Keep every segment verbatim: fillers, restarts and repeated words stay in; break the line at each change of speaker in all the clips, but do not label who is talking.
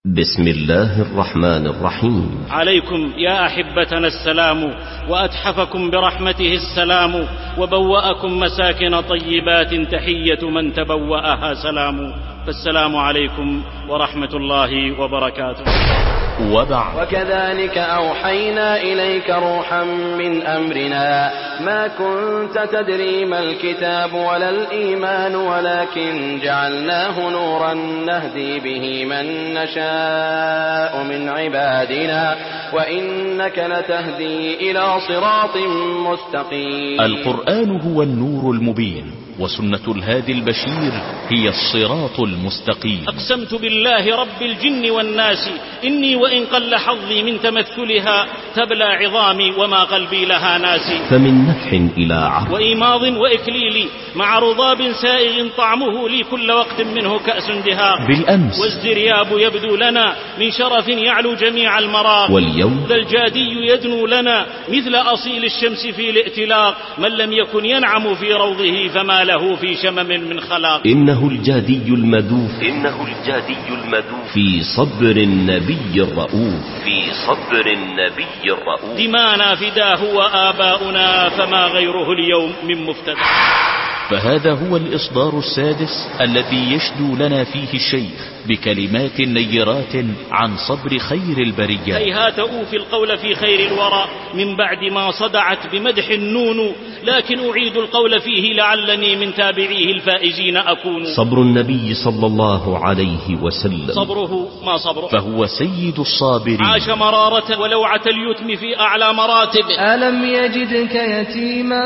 بسم الله الرحمن الرحيم.
عليكم يا أحبتنا السلام، وأتحفكم برحمته السلام، وبوأكم مساكن طيبات، تحية من تبوأها سلام. فالسلام عليكم ورحمة الله وبركاته.
وبعد. وكذلك أوحينا إليك روحا من أمرنا ما كنت تدري ما الكتاب ولا الإيمان ولكن جعلناه نورا نهدي به من نشاء من عبادنا وإنك لتهدي إلى صراط مستقيم.
القرآن هو النور المبين، وسنة الهادي البشير هي الصراط المستقيم.
أقسمت بالله رب الجن والناس إني وإن قل حظي من تمثلها تبلى عظامي وما قلبي لها ناسي.
فمن نفح إلى عرض
وإيماض وإكليل مع رضاب سائغ طعمه لي كل وقت منه كأس دهاق.
بالأمس
والزرياب يبدو لنا من شرف يعلو جميع المراق،
واليوم
ذا الجادي يدنو لنا مثل أصيل الشمس في الائتلاق. من لم يكن ينعم في روضه فما له في شمم من خلاق.
إنه الجادي المدوف
إنه الجادي المدوف
في صبر النبي الرؤوف
في صبر النبي الرؤوف.
دمانا فداه وآباؤنا فما غيره اليوم من مفتدى.
فهذا هو الإصدار السادس الذي يشدو لنا فيه الشيخ بكلمات نيرات عن صبر خير البريات.
هيهات أوفي القول في خير الورى من بعد ما صدعت بمدح النون، لكن أعيد القول فيه لعلني من تابعيه الفائزين أكون.
صبر النبي صلى الله عليه وسلم
صبره ما صبره،
فهو سيد الصابرين.
عاش مرارة ولوعة اليتم في أعلى مراتب.
ألم يجدك يتيما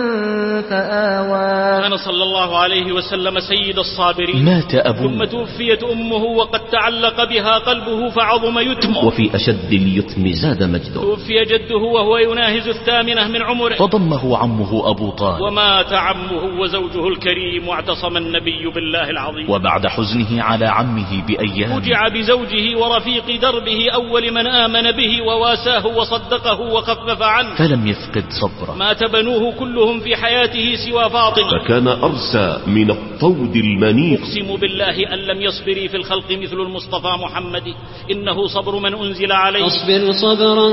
فآوى.
كان صلى الله عليه وسلم سيد الصابرين.
مات أبوه
ثم توفيت أمه وقد تعلق بها قلبه فعظم يتمه.
وفي أشد اليتم زاد مجده.
توفي جده وهو يناهز الثامنة من عمره،
فضمه عمه أبو طالب.
ومات عمه وزوجه الكريم، واعتصم النبي بالله العظيم.
وبعد حزنه على عمه بأيام
فجع بزوجه ورفيق دربه أول من آمن به وواساه وصدقه وخفف عنه،
فلم يفقد صبره.
مات بنوه كلهم في حياته سوى فاطمة،
فكان أرسى من الطود المنيف.
أقسم بالله أن لم يصبري في الخلق مثل المصطفى محمد، إنه صبر من أنزل عليه.
اصبر صبرا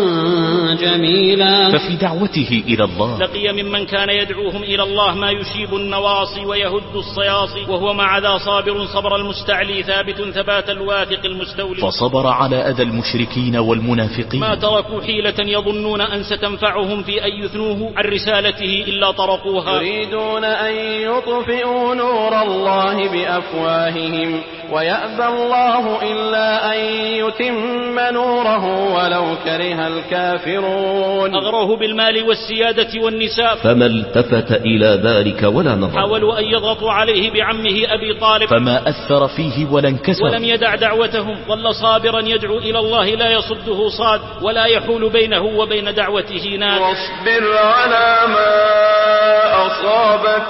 جميلا.
ففي دعوته إلى الله
لقي ممن كان يدعوهم إلى الله ما يشيب النواصي ويهد الصياصي، وهو مع ذا صابر صبر المستعلي ثابت ثبات الواثق المستولي.
فصبر على أذى المشركين والمنافقين.
ما تركوا حيلة يظنون أن ستنفعهم في أن يثنوه عن رسالته إلا طرقوها.
يريدون أن يطفئوا نور الله بأفواههم ويأبى الله إلا أن يتم نوره ولو كره الكافرون.
أغروه بالمال والسيادة والنساء
فما التفت إلى ذلك ولا نظر.
حاولوا أن يضغطوا عليه بعمه أبي طالب
فما أثر فيه ولا انكسر،
ولم يدع دعوتهم. ظل صابرا يدعو إلى الله لا يصده صاد ولا يحول بينه وبين دعوته ناد.
واصبر على ما أصابك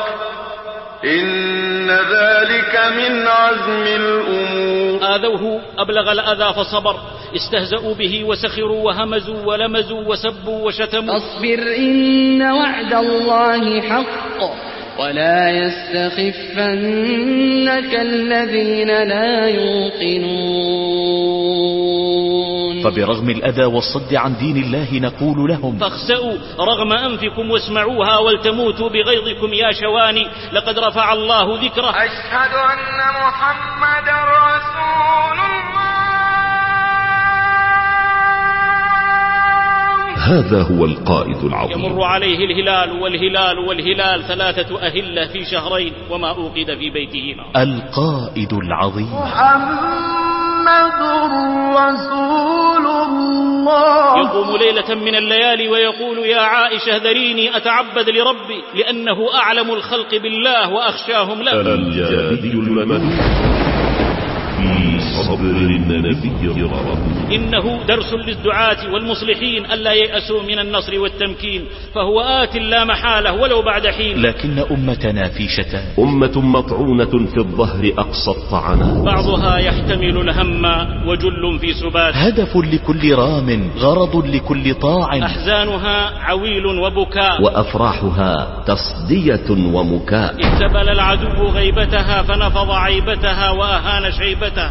إن ذلك من عزم الأمور.
آذوه أبلغ الأذى فصبر، استهزأوا به وسخروا وهمزوا ولمزوا وسبوا وشتموا.
أصبر إن وعد الله حق ولا يستخفنك الذين لا يوقنون.
فبرغم الأذى والصد عن دين الله نقول لهم
فاخسأوا رغم أنفكم واسمعوها ولتموتوا بغيظكم يا شواني، لقد رفع الله ذكره.
أشهد أن محمد رسول الله.
هذا هو القائد العظيم.
يمر عليه الهلال والهلال والهلال ثلاثة أهلة في شهرين وما أوقد في بيته نار.
القائد العظيم
محمد رسول الله.
يقوم ليلة من الليالي ويقول يا عائشة ذريني أتعبد لربي لأنه أعلم الخلق بالله وأخشاهم له.
الجادي المدوف في صبر النبي الرؤوف.
إنه درس للدعاة والمصلحين ألا ييأسوا من النصر والتمكين، فهو آت لا محالة ولو بعد حين.
لكن أمتنا في شتات،
أمة مطعونة في الظهر أقصى الطعنات،
بعضها يحتمل الهم وجل في سبات،
هدف لكل رام غرض لكل طاع،
أحزانها عويل وبكاء
وأفراحها تصدية ومكاء.
اكتبل العدو غيبتها فنفض عيبتها وأهان شيبتها،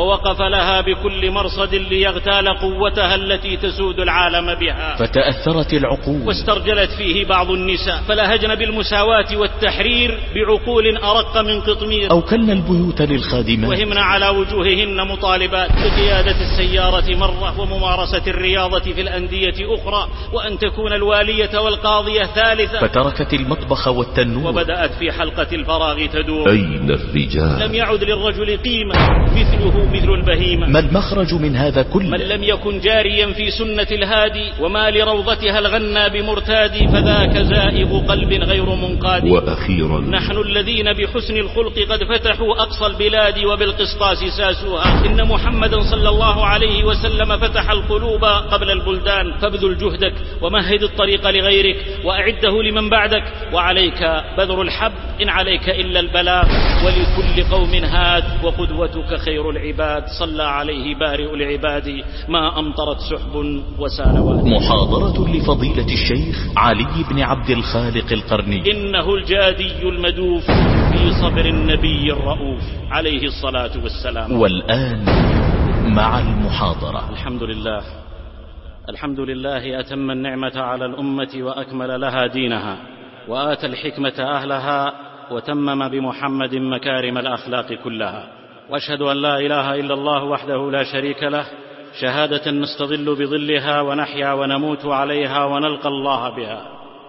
ووقف لها بكل مرصد ليغتال قوتها التي تسود العالم بها.
فتأثرت العقول
واسترجلت فيه بعض النساء فلهجن بالمساواة والتحرير بعقول أرق من قطمير،
أو كن البيوت للخادمات،
وهمن على وجوههن مطالبات بقيادة السيارة مرة، وممارسة الرياضة في الأندية أخرى، وأن تكون الوالية والقاضية ثالثة.
فتركت المطبخ والتنور
وبدأت في حلقة الفراغ تدور.
أين الرجال؟
لم يعد للرجل قيمة مثله مثل البهيمة.
ما المخرج من هذا كله؟
من لم يكن جاريا في سنة الهادي وما لروضتها الغنى بمرتاد، فذاك زائغ قلب غير منقاد.
وأخيرا
نحن الذين بحسن الخلق قد فتحوا أقصى البلاد وبالقسطاس ساسوها. إن محمدا صلى الله عليه وسلم فتح القلوب قبل البلدان، فابذل جهدك ومهد الطريق لغيرك وأعده لمن بعدك، وعليك بذر الحب إن عليك إلا البلاغ، ولكل قوم هاد وقدوتك خير العباد. صلى عليه بارئ العباد ما أمطرت سحب وسال وادي.
محاضرة لفضيلة الشيخ علي بن عبد الخالق القرني.
إنه الجادي المدوف في صبر النبي الرؤوف عليه الصلاة والسلام.
والآن مع المحاضرة.
الحمد لله الحمد لله أتم النعمة على الأمة وأكمل لها دينها، وآتى الحكمة أهلها، وتمم بمحمد مكارم الأخلاق كلها. وأشهد أن لا إله إلا الله وحده لا شريك له، شهادة نستظل بظلها ونحيا ونموت عليها ونلقى الله بها.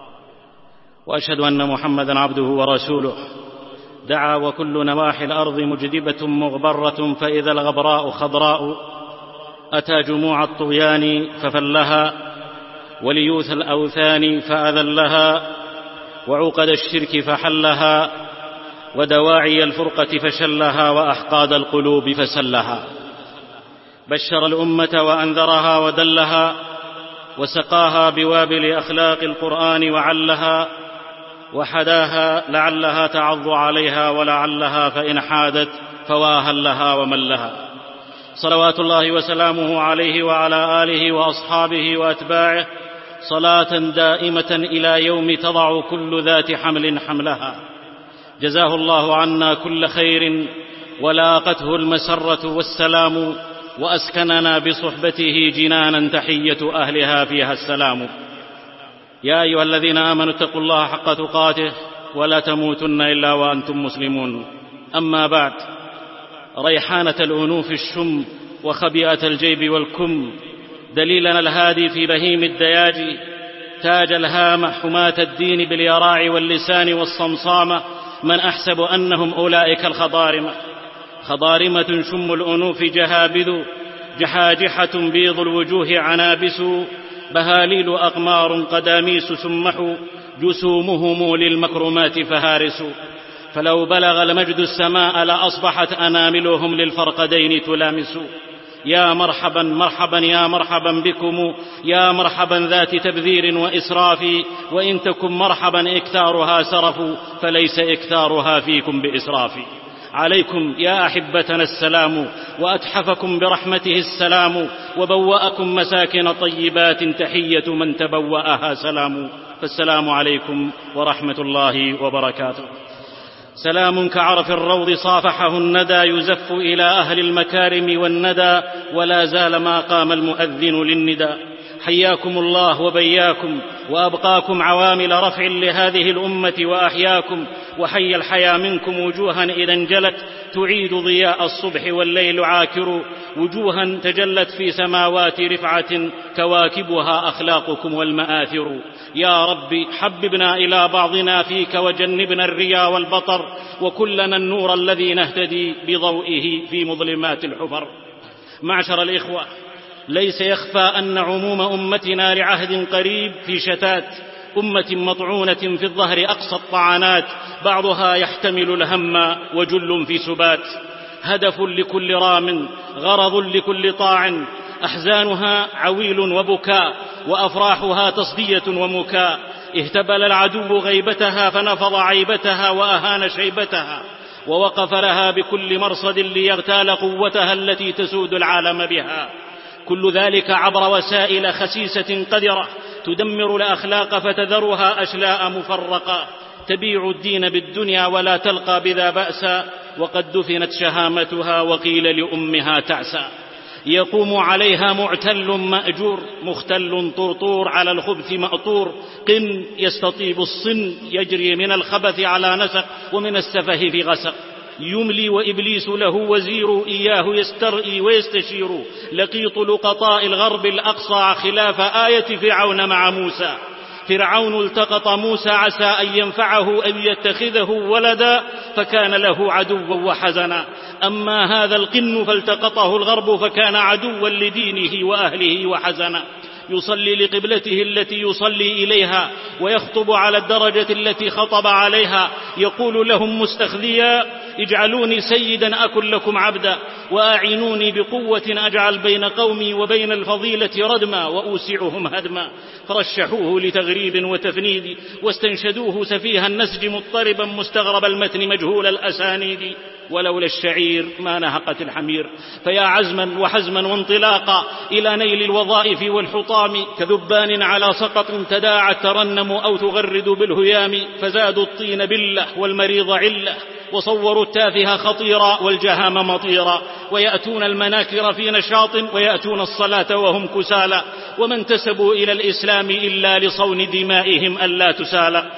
وأشهد أن محمدا عبده ورسوله، دعا وكل نواحي الأرض مجدبة مغبرة، فإذا الغبراء خضراء أتى جموع الطغيان ففلها، وليوث الأوثان فأذلها، وعقد الشرك فحلها، ودواعي الفرقة فشلها، وأحقاد القلوب فسلها. بشر الأمة وأنذرها ودلها، وسقاها بوابل أخلاق القرآن وعلها، وحداها لعلها تعض عليها، ولعلها فإن حادت فواها لها ومن لها. صلوات الله وسلامه عليه وعلى آله وأصحابه وأتباعه صلاة دائمة إلى يوم تضع كل ذات حمل حملها. جزاه الله عنا كل خير، ولاقته المسرة والسلام، وأسكننا بصحبته جنانا تحية أهلها فيها السلام. يا أيها الذين آمنوا اتقوا الله حق تقاته ولا تموتن إلا وأنتم مسلمون. أما بعد، ريحانة الأنوف الشم وخبيئة الجيب والكم، دليلنا الهادي في بهيم الدياجي، تاج الهامة حماة الدين باليراع واللسان والصمصامة، من أحسب أنهم أولئك الخضارمة. خضارمة شم الأنوف جهابذ، جحاجحة بيض الوجوه عنابس، بهاليل أقمار قداميس سمحوا، جسومهم للمكرمات فهارس. فلو بلغ المجد السماء لأصبحت أناملهم للفرقدين تلامس. يا مرحبا مرحبا يا مرحبا بكم، يا مرحبا ذات تبذير وإسراف، وإن تكن مرحبا إكثارها سرف، فليس إكثارها فيكم بإسراف. عليكم يا أحبتنا السلام، وأتحفكم برحمته السلام، وبوأكم مساكن طيبات، تحية من تبوأها سلام. فالسلام عليكم ورحمة الله وبركاته. سلام كعرف الروض صافحه الندى، يزف إلى أهل المكارم والندى، ولا زال ما قام المؤذن للندى. حياكم الله وبياكم، وأبقاكم عوامل رفع لهذه الأمة وأحياكم، وحي الحيا منكم وجوها إذا انجلت، تعيد ضياء الصبح والليل عاكر، وجوها تجلت في سماوات رفعة، كواكبها أخلاقكم والمآثر. يا رب حببنا إلى بعضنا فيك، وجنبنا الرياء والبطر، وكلنا النور الذي نهتدي بضوئه في مظلمات الحفر. معشر الإخوة، ليس يخفى أن عموم أمتنا لعهد قريب في شتات، أمة مطعونة في الظهر أقصى الطعنات، بعضها يحتمل الهم وجل في سبات، هدف لكل رام، غرض لكل طاع، أحزانها عويل وبكاء، وأفراحها تصدية ومكاء. اهتبل العدو غيبتها فنفض عيبتها وأهان شيبتها، ووقف لها بكل مرصد ليغتال قوتها التي تسود العالم بها. كل ذلك عبر وسائل خسيسة قذرة تدمر الأخلاق فتذرها أشلاء مفرقة، تبيع الدين بالدنيا ولا تلقى بذا بأسا، وقد دفنت شهامتها وقيل لأمها تعسى. يقوم عليها معتل مأجور، مختل طرطور على الخبث مأطور، قن يستطيب الصن يجري من الخبث على نسق ومن السفه في غسق. يملي وإبليس له وزير، إياه يسترئي ويستشير، لقيط لقطاء الغرب الأقصى خلاف آية فرعون مع موسى. فرعون التقط موسى عسى أن ينفعه أن يتخذه ولدا، فكان له عدوا وحزنا. أما هذا القن فالتقطه الغرب فكان عدوا لدينه وأهله وحزنا. يصلي لقبلته التي يصلي إليها، ويخطب على الدرجة التي خطب عليها. يقول لهم مستخذيا: اجعلوني سيدا أكن لكم عبدا، وأعينوني بقوة أجعل بين قومي وبين الفضيلة ردما، وأوسعهم هدما. فرشحوه لتغريب وتفنيد، واستنشدوه سفيها النسج مضطربا مستغرب المتن مجهول الأسانيد. ولولا الشعير ما نهقت الحمير. فيا عزما وحزما وانطلاقا إلى نيل الوظائف والحطام، كذبان على سقط تداعت ترنم أو تغرد بالهيام. فزادوا الطين بلة والمريض علة، وصوروا التافه خطيرا والجهام مطيرا. ويأتون المناكر في نشاط، ويأتون الصلاة وهم كسالى. وما انتسبوا إلى الإسلام إلا لصون دمائهم ألا تسالى.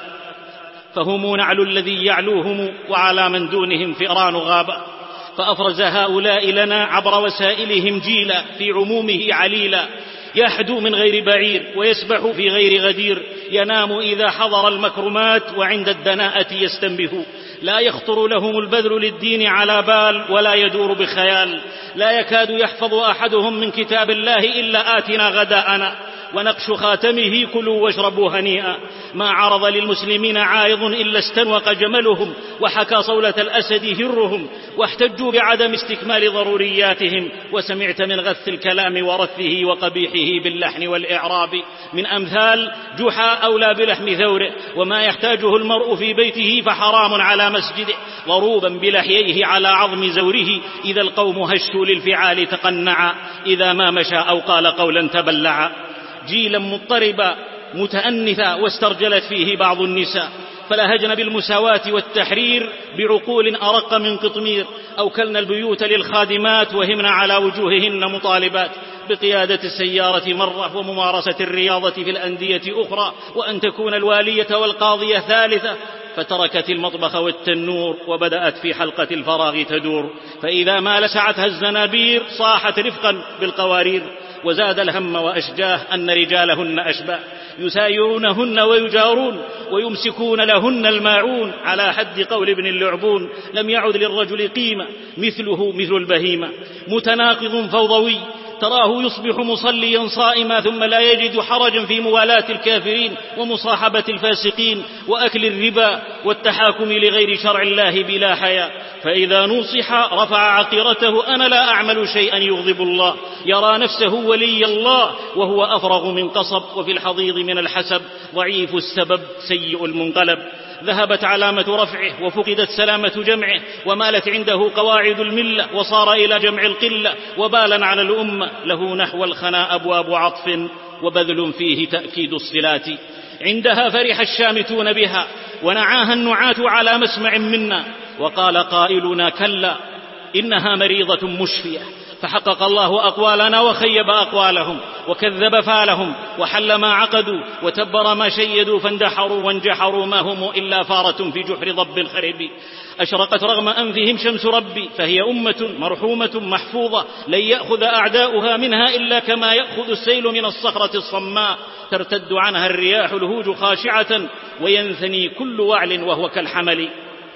فهم نعل الذي يعلوهم، وعلى من دونهم فئران غابة. فأفرز هؤلاء لنا عبر وسائلهم جيلا، في عمومه عليلا. يحدو من غير بعير، ويسبح في غير غدير. ينام إذا حضر المكرمات، وعند الدناءة يستنبه. لا يخطر لهم البذل للدين على بال، ولا يدور بخيال. لا يكاد يحفظ أحدهم من كتاب الله إلا آتنا غداءنا، ونقش خاتمه كلوا واشربوا هنيئا. ما عرض للمسلمين عارض إلا استنوق جملهم، وحكى صولة الأسد هرهم. واحتجوا بعدم استكمال ضرورياتهم، وسمعت من غث الكلام ورثه وقبيحه باللحن والإعراب من أمثال: جحا أولى بلحم ثوره، وما يحتاجه المرء في بيته فحرام على مسجده. ضروبا بلحييه على عظم زوره، إذا القوم هشوا للفعال تقنعا، إذا ما مشى أو قال قولا تبلعا. جيلا مضطربا متأنثا، واسترجلت فيه بعض النساء. فلهجن بالمساواة والتحرير، بعقول أرق من قطمير. أوكلنا البيوت للخادمات، وهمنا على وجوههن مطالبات بقيادة السيارة مرة، وممارسة الرياضة في الأندية أخرى، وأن تكون الوالية والقاضية ثالثة. فتركت المطبخ والتنور، وبدأت في حلقة الفراغ تدور. فإذا ما لسعتها الزنابير، صاحت رفقا بالقوارير. وزاد الهم وأشجاه أن رجالهن أشباه، يسايرونهن ويجارون، ويمسكون لهن الماعون. على حد قول ابن اللعبون: لم يعد للرجل قيمة مثله مثل البهيمة. متناقض فوضوي، تراه يصبح مصليا صائما، ثم لا يجد حرجا في موالاة الكافرين ومصاحبة الفاسقين وأكل الربا والتحاكم لغير شرع الله بلا حياء. فإذا نصح رفع عقيرته: أنا لا أعمل شيئا يغضب الله. يرى نفسه ولي الله، وهو أفرغ من قصب، وفي الحضيض من الحسب، ضعيف السبب سيء المنقلب. ذهبت علامة رفعه، وفقدت سلامة جمعه، ومالت عنده قواعد الملة، وصار إلى جمع القلة وبالا على الأمة. له نحو الخنا أبواب عطف، وبذل فيه تأكيد الصلات. عندها فرح الشامتون بها، ونعاها النعاة على مسمع منا. وقال قائلنا: كلا إنها مريضة مشفية. فحقق الله أقوالنا وخيب أقوالهم، وكذب فالهم، وحل ما عقدوا، وتبر ما شيدوا، فاندحروا وانجحروا، ما هم إلا فارة في جحر ضب خرب. أشرقت رغم أنفهم شمس ربي، فهي أمة مرحومة محفوظة، لن يأخذ أعداؤها منها إلا كما يأخذ السيل من الصخرة الصماء. ترتد عنها الرياح الهوج خاشعة، وينثني كل وعل وهو كالحمل.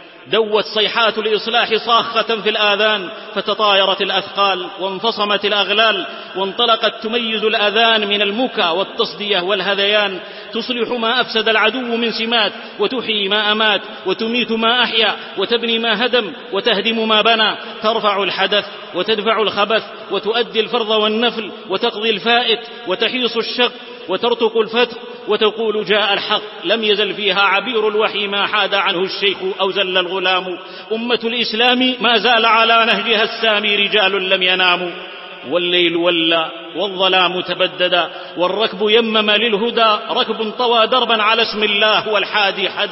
دوت صيحات الإصلاح صاخة في الآذان، فتطايرت الأثقال وانفصمت الأغلال، وانطلقت تميز الأذان من المكى والتصدية والهذيان. تصلح ما أفسد العدو من سمات، وتحيي ما أمات، وتميت ما أحيا، وتبني ما هدم، وتهدم ما بنى. ترفع الحدث، وتدفع الخبث، وتؤدي الفرض والنفل، وتقضي الفائت، وتحيص الشق، وترتق الفتق، وتقول: جاء الحق. لم يزل فيها عبير الوحي ما حاد عنه الشيخ أو زل الغلام. أمة الإسلام ما زال على نهجها السامي رجال لم يناموا. والليل ولى، والظلام تبددا، والركب يمم للهدى. ركب طوى دربا على اسم الله، والحادي حدا.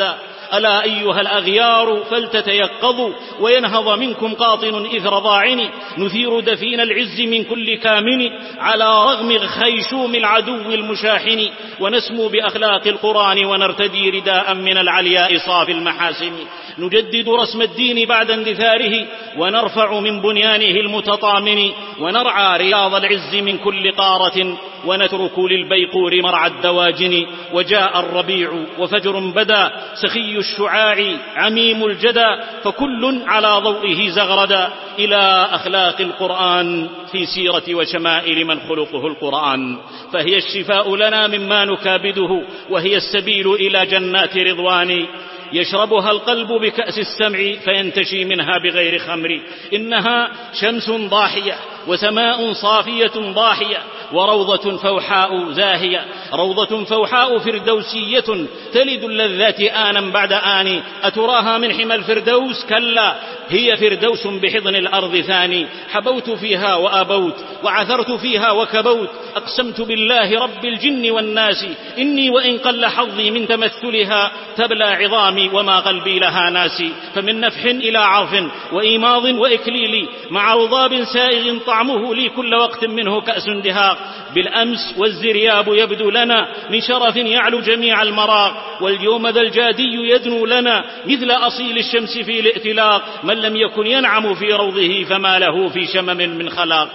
ألا أيها الأغيار فلتتيقظوا وينهض منكم قاطن إثر ضاعن نثير دفين العز من كل كامن على رغم خيشوم العدو المشاحن ونسمو بأخلاق القرآن ونرتدي رداء من العلياء صافي المحاسن نجدد رسم الدين بعد اندثاره ونرفع من بنيانه المتطامن ونرعى رياض العز من كل قارة ونترك للبيقور مرعى الدواجن وجاء الربيع وفجر بدا سخي الشعاع عميم الجدى فكل على ضوئه زغردا إلى أخلاق القرآن في سيرة وشمائل من خلقه القرآن فهي الشفاء لنا مما نكابده وهي السبيل إلى جنات رضوان يشربها القلب بكأس السمع فينتشي منها بغير خمر إنها شمس ضاحية وسماء صافية ضاحية وروضة فوحاء زاهية روضة فوحاء فردوسية تلد اللذات آنا بعد آن أتراها من حمى الفردوس كلا هي فردوس بحضن الأرض ثاني حبوت فيها وأبوت وعثرت فيها وكبوت أقسمت بالله رب الجن والناس إني وإن قل حظي من تمثلها تبلى عظامي وما قلبي لها ناسي فمن نفح إلى عرف وإيماض وإكليل مع رضاب سائغ طعمه لي كل وقت منه كأس دهاق بالأمس والزرياب يبدو لنا من شرف يعلو جميع المراق واليوم ذا الجادي يدنو لنا مثل أصيل الشمس في الائتلاق من لم يكن ينعم في روضه فما له في شمم من خلاق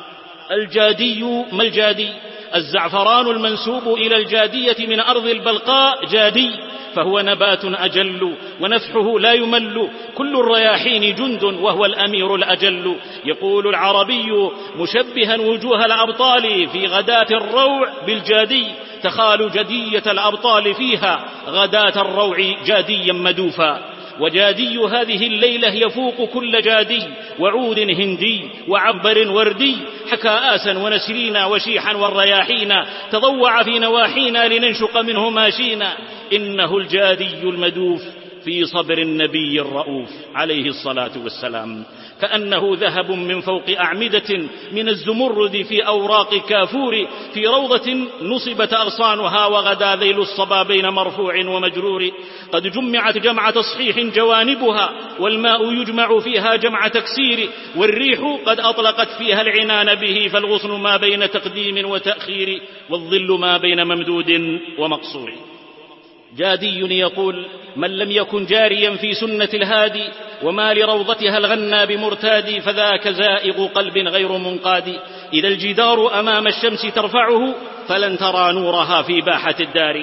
الجادي ما الجادي الزعفران المنسوب إلى الجادية من أرض البلقاء جادي فهو نبات أجل ونفحه لا يمل كل الرياحين جند وهو الأمير الأجل يقول العربي مشبها وجوه الأبطال في غداة الروع بالجادي تخال جدية الأبطال فيها غداة الروع جاديا مدوفا وجادي هذه الليلة يفوق كل جادي وعود هندي وعبر وردي حكى آسا ونسرينا وشيحا والرياحين تضوع في نواحينا لننشق منه ماشينا إنه الجادي المدوف في صبر النبي الرؤوف عليه الصلاة والسلام كأنه ذهب من فوق أعمدة من الزمرد في أوراق كافور في روضة نصبت أغصانها وغدا ذيل الصبا بين مرفوع ومجرور قد جمعت جمع تصحيح جوانبها والماء يجمع فيها جمع تكسير والريح قد أطلقت فيها العنان به فالغصن ما بين تقديم وتأخير والظل ما بين ممدود ومقصور جادي يقول من لم يكن جاريا في سنة الهادي وما لروضتها الغنى بمرتاد فذاك زائغ قلب غير منقاد إذا الجدار أمام الشمس ترفعه فلن ترى نورها في باحة الدار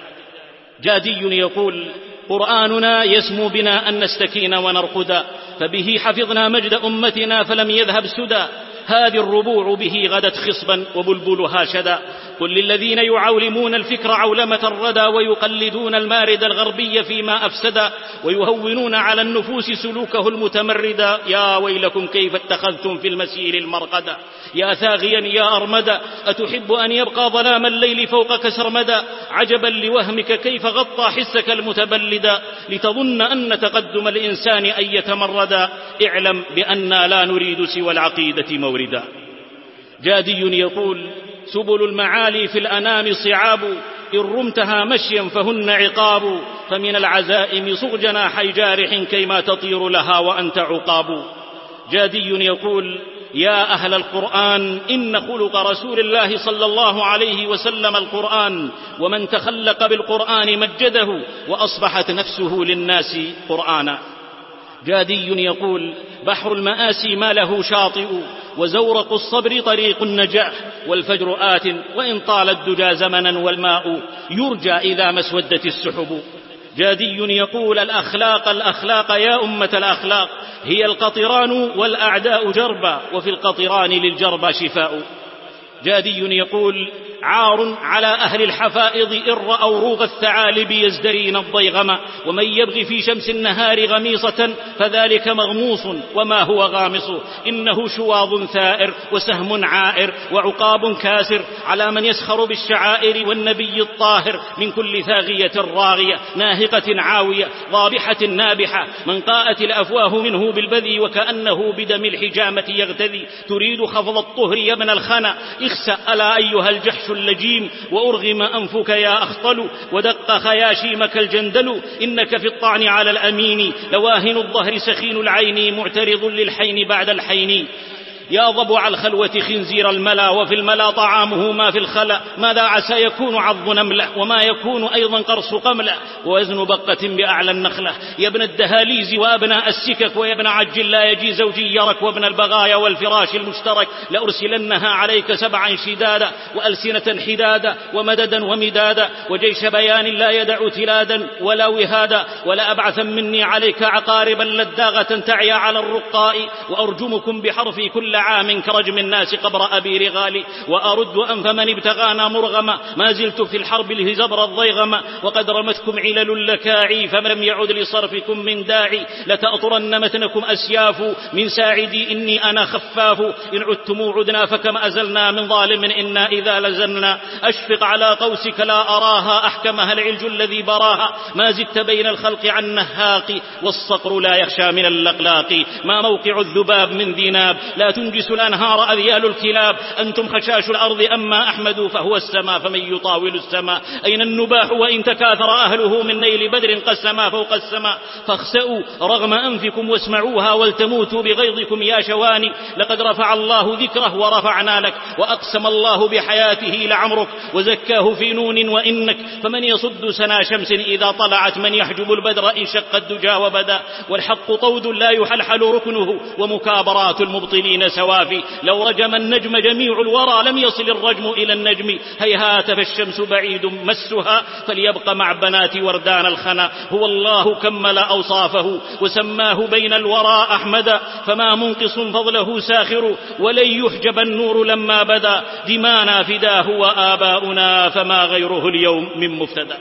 جادي يقول قرآننا يسمو بنا أن نستكين ونرقدا فبه حفظنا مجد أمتنا فلم يذهب سدى هذه الربوع به غدت خصبا وبلبلها شدا قل للذين يعولمون الفكر عولمة الردى ويقلدون المارد الغربي فيما أفسدا ويهونون على النفوس سلوكه المتمردا يا ويلكم كيف اتخذتم في المسير المرقدا يا ثاغيا يا أرمدا أتحب أن يبقى ظلام الليل فوقك سرمدا عجبا لوهمك كيف غطى حسك المتبلدا لتظن أن تقدم الإنسان أن يتمردا اعلم بأننا لا نريد سوى العقيدة موردا جادي يقول سبل المعالي في الأنام صعاب إن رمتها مشيا فهن عقاب فمن العزائم صغ جناحي جارح كيما تطير لها وأنت عقاب جادي يقول يا أهل القرآن إن خلق رسول الله صلى الله عليه وسلم القرآن ومن تخلق بالقرآن مجده وأصبحت نفسه للناس قرآنا جادي يقول بحر المآسي ما له شاطئ وزورق الصبر طريق النجاح والفجر آت وإن طال الدجى زمنا والماء يرجى إذا ما اسودت السحب جادي يقول الأخلاق الأخلاق يا أمة الأخلاق هي القطران والأعداء جربا وفي القطران للجربى شفاء جادي يقول عار على أهل الحفائض إن رأوا روغ الثعالب يزدرين الضيغم ومن يبغي في شمس النهار غميصة فذلك مغموص وما هو غامص إنه شواظ ثائر وسهم عائر وعقاب كاسر على من يسخر بالشعائر والنبي الطاهر من كل ثاغية راغية ناهقة عاوية ضابحة نابحة من قاءت الأفواه منه بالبذي وكأنه بدم الحجامة يغتذي تريد خفض الطهر يا ابن الخنا اخسأ ألا أيها الجحش اللجيم وأرغم أنفك يا أخطل ودق تلقى خياشيمك الجندل إنك في الطعن على الأمين لواهن الظهر سخين العين معترض للحين بعد الحين يا ضبع الخلوة خنزير الملا وفي الملا طعامه ما في الخلا ماذا عسى يكون عض نملة وما يكون أيضا قرص قملة ووزن بقة بأعلى النخلة يا ابن الدهاليز وأبناء السكك ويا ابن عجل لا يجي زوجي يرك وابن البغايا والفراش المشترك لأرسلنها عليك سبعا شدادا وألسنة حدادا ومددا ومدادا وجيش بيان لا يدع تلادا ولا وهادا ولا أبعثا مني عليك عقاربا لداغة تعيا على الرقاء وأرجمكم بحرفي كل عام كرجم الناس قبر أبي رغالي وأرد أنف من ابتغانا مرغما ما زلت في الحرب الهزبر الضيغما وقد رمتكم علل اللكاعي فلم يعد لصرفكم من داعي لتأطرن متنكم أسياف من ساعدي إني أنا خفاف إن عدتم عدنا فكما أزلنا من ظالم إنا إذا لزلنا أشفق على قوسك لا أراها أحكمها العلج الذي براها ما زدت بين الخلق عن نهاق والصقر لا يخشى من اللقلاق ما موقع الذباب من ذناب لا تنجس الأنهار أذيال الكلاب أنتم خشاش الأرض أما أحمد فهو السماء فمن يطاول السماء أين النباح وإن تكاثر أهله من نيل بدر قسما فوق السماء فاخسأوا رغم أنفكم واسمعوها ولتموتوا بغيظكم يا شواني لقد رفع الله ذكره ورفعنا لك وأقسم الله بحياته لعمرك وزكاه في نون وإنك فمن يصد سنا شمس إذا طلعت من يحجب البدر إن شق الدجى وبدا والحق طود لا يحلحل ركنه ومكابرات المبطلين سوافي لو رجم النجم جميع الورى لم يصل الرجم إلى النجم هيهات فالشمس بعيد مسها فليبقى مع بنات وردان الخنا هو الله كمل أوصافه وسماه بين الورى أحمدا فما منقص فضله ساخر ولن يحجب النور لما بدا دمانا فداه وآباؤنا فما غيره اليوم من مفتدى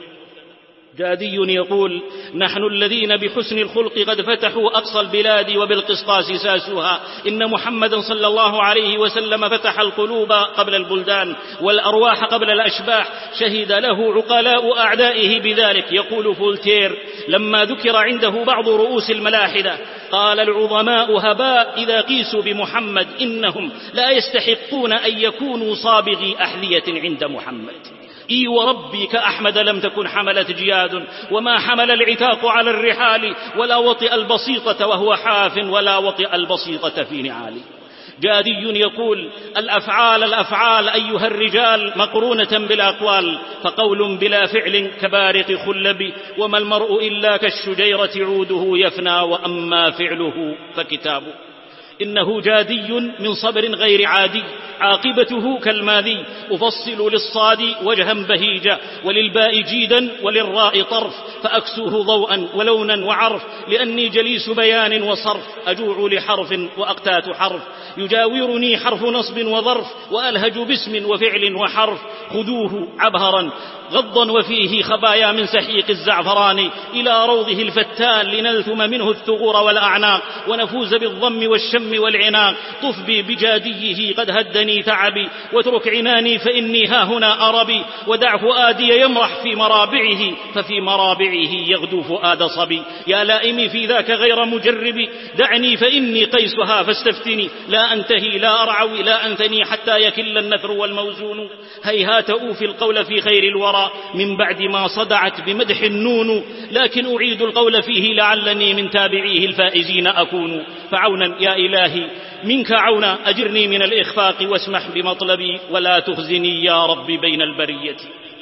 جادي يقول نحن الذين بحسن الخلق قد فتحوا أقصى البلاد وبالقسطاس ساسوها إن محمدا صلى الله عليه وسلم فتح القلوب قبل البلدان والأرواح قبل الأشباح شهد له عقلاء أعدائه بذلك يقول فولتير لما ذكر عنده بعض رؤوس الملاحدة قال العظماء هباء إذا قيسوا بمحمد إنهم لا يستحقون أن يكونوا صابغي أحذية عند محمد إي وربي كأحمد لم تكن حملت جياد وما حمل العتاق على الرحال ولا وطئ البسيطة وهو حاف ولا وطئ البسيطة في نعال جادي يقول الأفعال الأفعال أيها الرجال مقرونة بالأقوال فقول بلا فعل كبارق خلب وما المرء إلا كالشجيرة عوده يفنى وأما فعله فكتابه إنه جادي من صبر غير عادي عاقبته كالماذي أفصل للصاد وجها بهيجا وللباء جيدا وللراء طرف فأكسوه ضوءا ولونا وعرف لأني جليس بيان وصرف أجوع لحرف وأقتات حرف يجاورني حرف نصب وظرف وألهج باسم وفعل وحرف خذوه عبهرا غضا وفيه خبايا من سحيق الزعفران إلى روضه الفتان لنلثم منه الثغور والأعناق ونفوز بالضم والشم والعناق طف بي بجاديه قد هدني تعبي واترك عناني فإني ها هنا أربي ودع فؤادي يمرح في مرابعه ففي مرابعه يغدو فؤاد صبي يا لائمي في ذاك غير مجربي دعني فإني قيسها فاستفتني لا أنتهي لا أرعوي لا أنثني حتى يكل النثر والموزون هيهات أوفي القول في خير الورى من بعد ما صدعت بمدح النون لكن أعيد القول فيه لعلني من تابعيه الفائزين أكون فعونا يا إلهي منك عونا أجرني من الإخفاق واسمح بمطلبي ولا تخزني يا رب بين البرية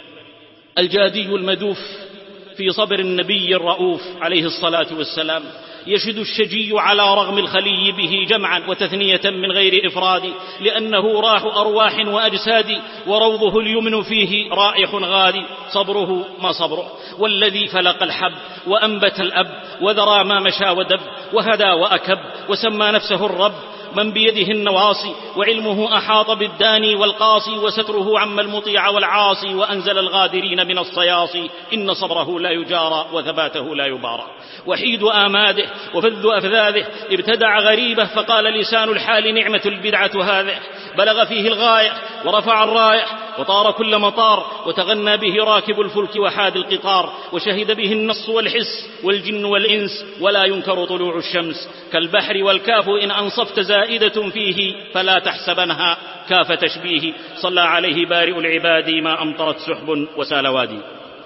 الجادي المدوف في صبر النبي الرؤوف عليه الصلاة والسلام يشد الشجي على رغم الخلي به جمعا وتثنية من غير إفراد لأنه راح أرواح وأجساد وروضه اليمن فيه رائح غادي صبره ما صبره والذي فلق الحب وأنبت الأب وذرى ما مشى ودب وهدى وأكب وسمى نفسه الرب من بيده النواصي وعلمه أحاط بالداني والقاصي وستره عم المطيع والعاصي وأنزل الغادرين من الصياصي إن صبره لا يجارى وثباته لا يبارى وحيد آماده وفذ أفذاذه ابتدع غريبه فقال لسان الحال نعمة البدعة هذه بلغ فيه الغاية ورفع الرايح وطار كل مطار وتغنى به راكب الفلك وحاد القطار وشهد به النص والحس والجن والإنس ولا ينكر طلوع الشمس كالبحر والكاف إن أنصفت زائدة فيه فلا تحسبنها كاف تشبيه صلى عليه بارئ العباد ما أمطرت سحب وسال وادي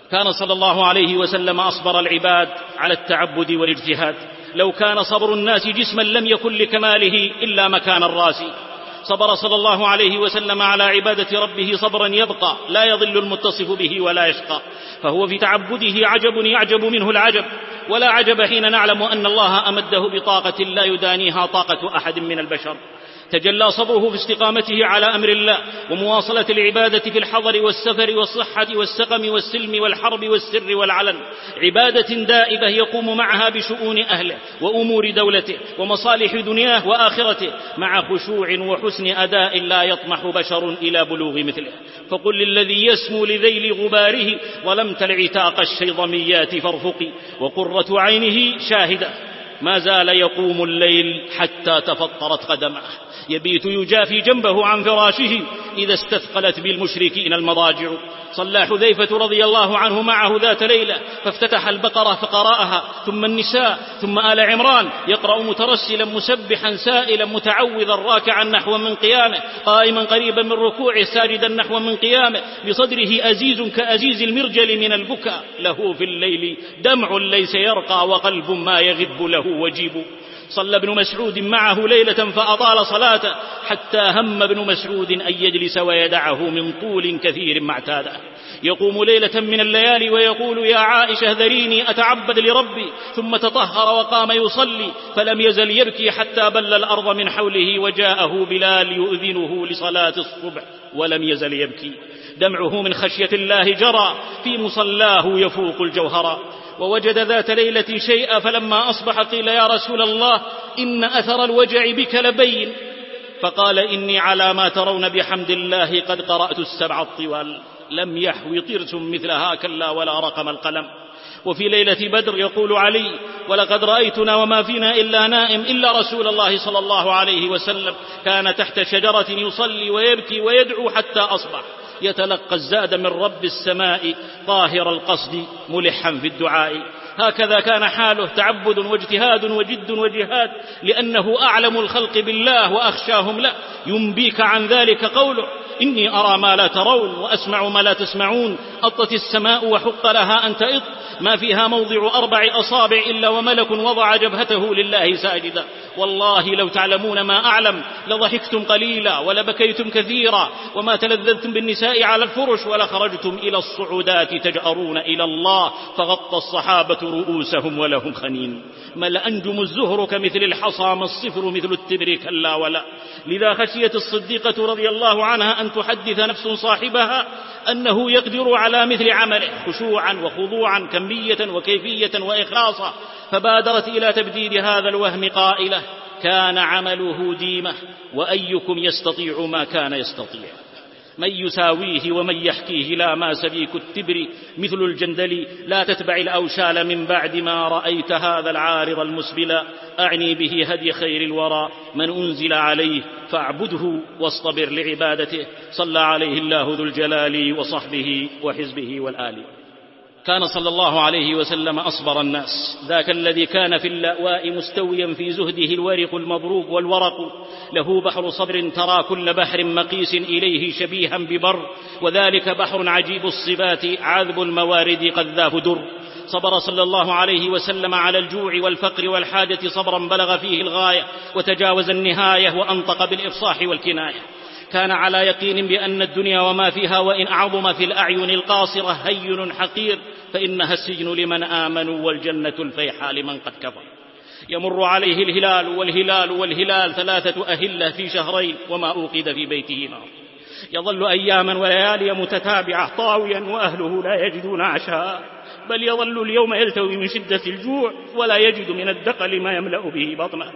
كان صلى الله عليه وسلم أصبر العباد على التعبد والاجتهاد. لو كان صبر الناس جسما لم يكن لكماله إلا مكان الراس. صبر صلى الله عليه وسلم على عبادة ربه صبرا يبقى لا يضل المتصف به ولا يشقى، فهو في تعبده عجب يعجب منه العجب، ولا عجب حين نعلم أن الله أمده بطاقة لا يدانيها طاقة أحد من البشر. تجلى صبره في استقامته على أمر الله ومواصلة العبادة في الحضر والسفر والصحة والسقم والسلم والحرب والسر والعلن، عبادة دائبة يقوم معها بشؤون أهله وأمور دولته ومصالح دنياه وآخرته مع خشوع وحسن أداء لا يطمح بشر إلى بلوغ مثله. فقل للذي يسمو لذيل غباره ظلمت العتاق الشيضميات فارفقي، وقرة عينه شاهدة ما زال يقوم الليل حتى تفطرت قدمه، يبيت يجافي جنبه عن فراشه إذا استثقلت بالمشركين المضاجع. صلى حذيفة رضي الله عنه معه ذات ليلة فافتتح البقرة فقرأها، ثم النساء، ثم آل عمران، يقرأ مترسلا مسبحا سائلا متعوذا راكعا نحو من قيامه، قائما قريبا من ركوعه ساجدا نحو من قيامه، بصدره أزيز كأزيز المرجل من البكاء، له في الليل دمع ليس يرقى وقلب ما يغب له وجيب. صلى ابن مسعود معه ليلة فأطال صلاته حتى هم ابن مسعود أن يجلس ويدعه من طول كثير ما اعتاده. يقوم ليلة من الليالي ويقول يا عائشة ذريني أتعبد لربي، ثم تطهر وقام يصلي فلم يزل يبكي حتى بل الأرض من حوله، وجاءه بلال يؤذنه لصلاة الصبح ولم يزل يبكي. دمعه من خشية الله جرى في مصلاه يفوق الجوهرا. ووجد ذات ليلة شيئا فلما أصبح قيل يا رسول الله إن أثر الوجع بك لبين، فقال إني على ما ترون بحمد الله قد قرأت السبع الطوال، لم يحوي طرس مثلها كلا ولا رقم القلم. وفي ليلة بدر يقول علي ولقد رأيتنا وما فينا إلا نائم إلا رسول الله صلى الله عليه وسلم كان تحت شجرة يصلي ويبكي ويدعو حتى أصبح، يتلقى الزاد من رب السماء طاهر القصد ملحا في الدعاء. هكذا كان حاله، تعبد واجتهاد وجد وجهاد، لأنه أعلم الخلق بالله وأخشاهم له. ينبيك عن ذلك قوله إني أرى ما لا ترون وأسمع ما لا تسمعون، أطت السماء وحق لها أن تئط، ما فيها موضع أربع أصابع إلا وملك وضع جبهته لله ساجدا. والله لو تعلمون ما أعلم لضحكتم قليلا ولبكيتم كثيرا، وما تلذذتم بالنساء على الفرش ولخرجتم إلى الصعودات تجأرون إلى الله، فغطى الصحابة رؤوسهم ولهم خنين. ما الأنجم الزهر كمثل الحصى، ما الصفر مثل التبر كلا ولا. لذا خشيت الصديقة رضي الله عنها أن تحدث نفس صاحبها أنه يقدر على مثل عمله خشوعا وخضوعا كمية وكيفية وإخلاصا، فبادرت إلى تبديد هذا الوهم قائلة كان عمله ديمة وأيكم يستطيع ما كان يستطيع. من يساويه ومن يحكيه لا ما سبيك التبر مثل الجندل، لا تتبع الأوشال من بعد ما رأيت هذا العارض المسبلا. أعني به هدي خير الورى من أنزل عليه فاعبده واصطبر لعبادته. صلى عليه الله ذو الجلال وصحبه وحزبه والآل. كان صلى الله عليه وسلم أصبر الناس، ذاك الذي كان في اللأواء مستويا في زهده الورق المضروب والورق، له بحر صبر ترى كل بحر مقيس إليه شبيها ببر، وذلك بحر عجيب الصبات عذب الموارد قذاف در. صبر صلى الله عليه وسلم على الجوع والفقر والحاجة صبرا بلغ فيه الغاية وتجاوز النهاية وأنطق بالإفصاح والكناية. كان على يقين بأن الدنيا وما فيها وإن أعظم في الأعين القاصرة هين حقير، فإنها السجن لمن آمنوا والجنة الفيحاء لمن قد كفر. يمر عليه الهلال والهلال والهلال ثلاثة أهلة في شهرين وما أوقد في بيته نار. يظل أياما وليالي متتابعة طاويا وأهله لا يجدون عشاء، بل يظل اليوم يلتوي من شدة الجوع ولا يجد من الدقل ما يملأ به بطنه.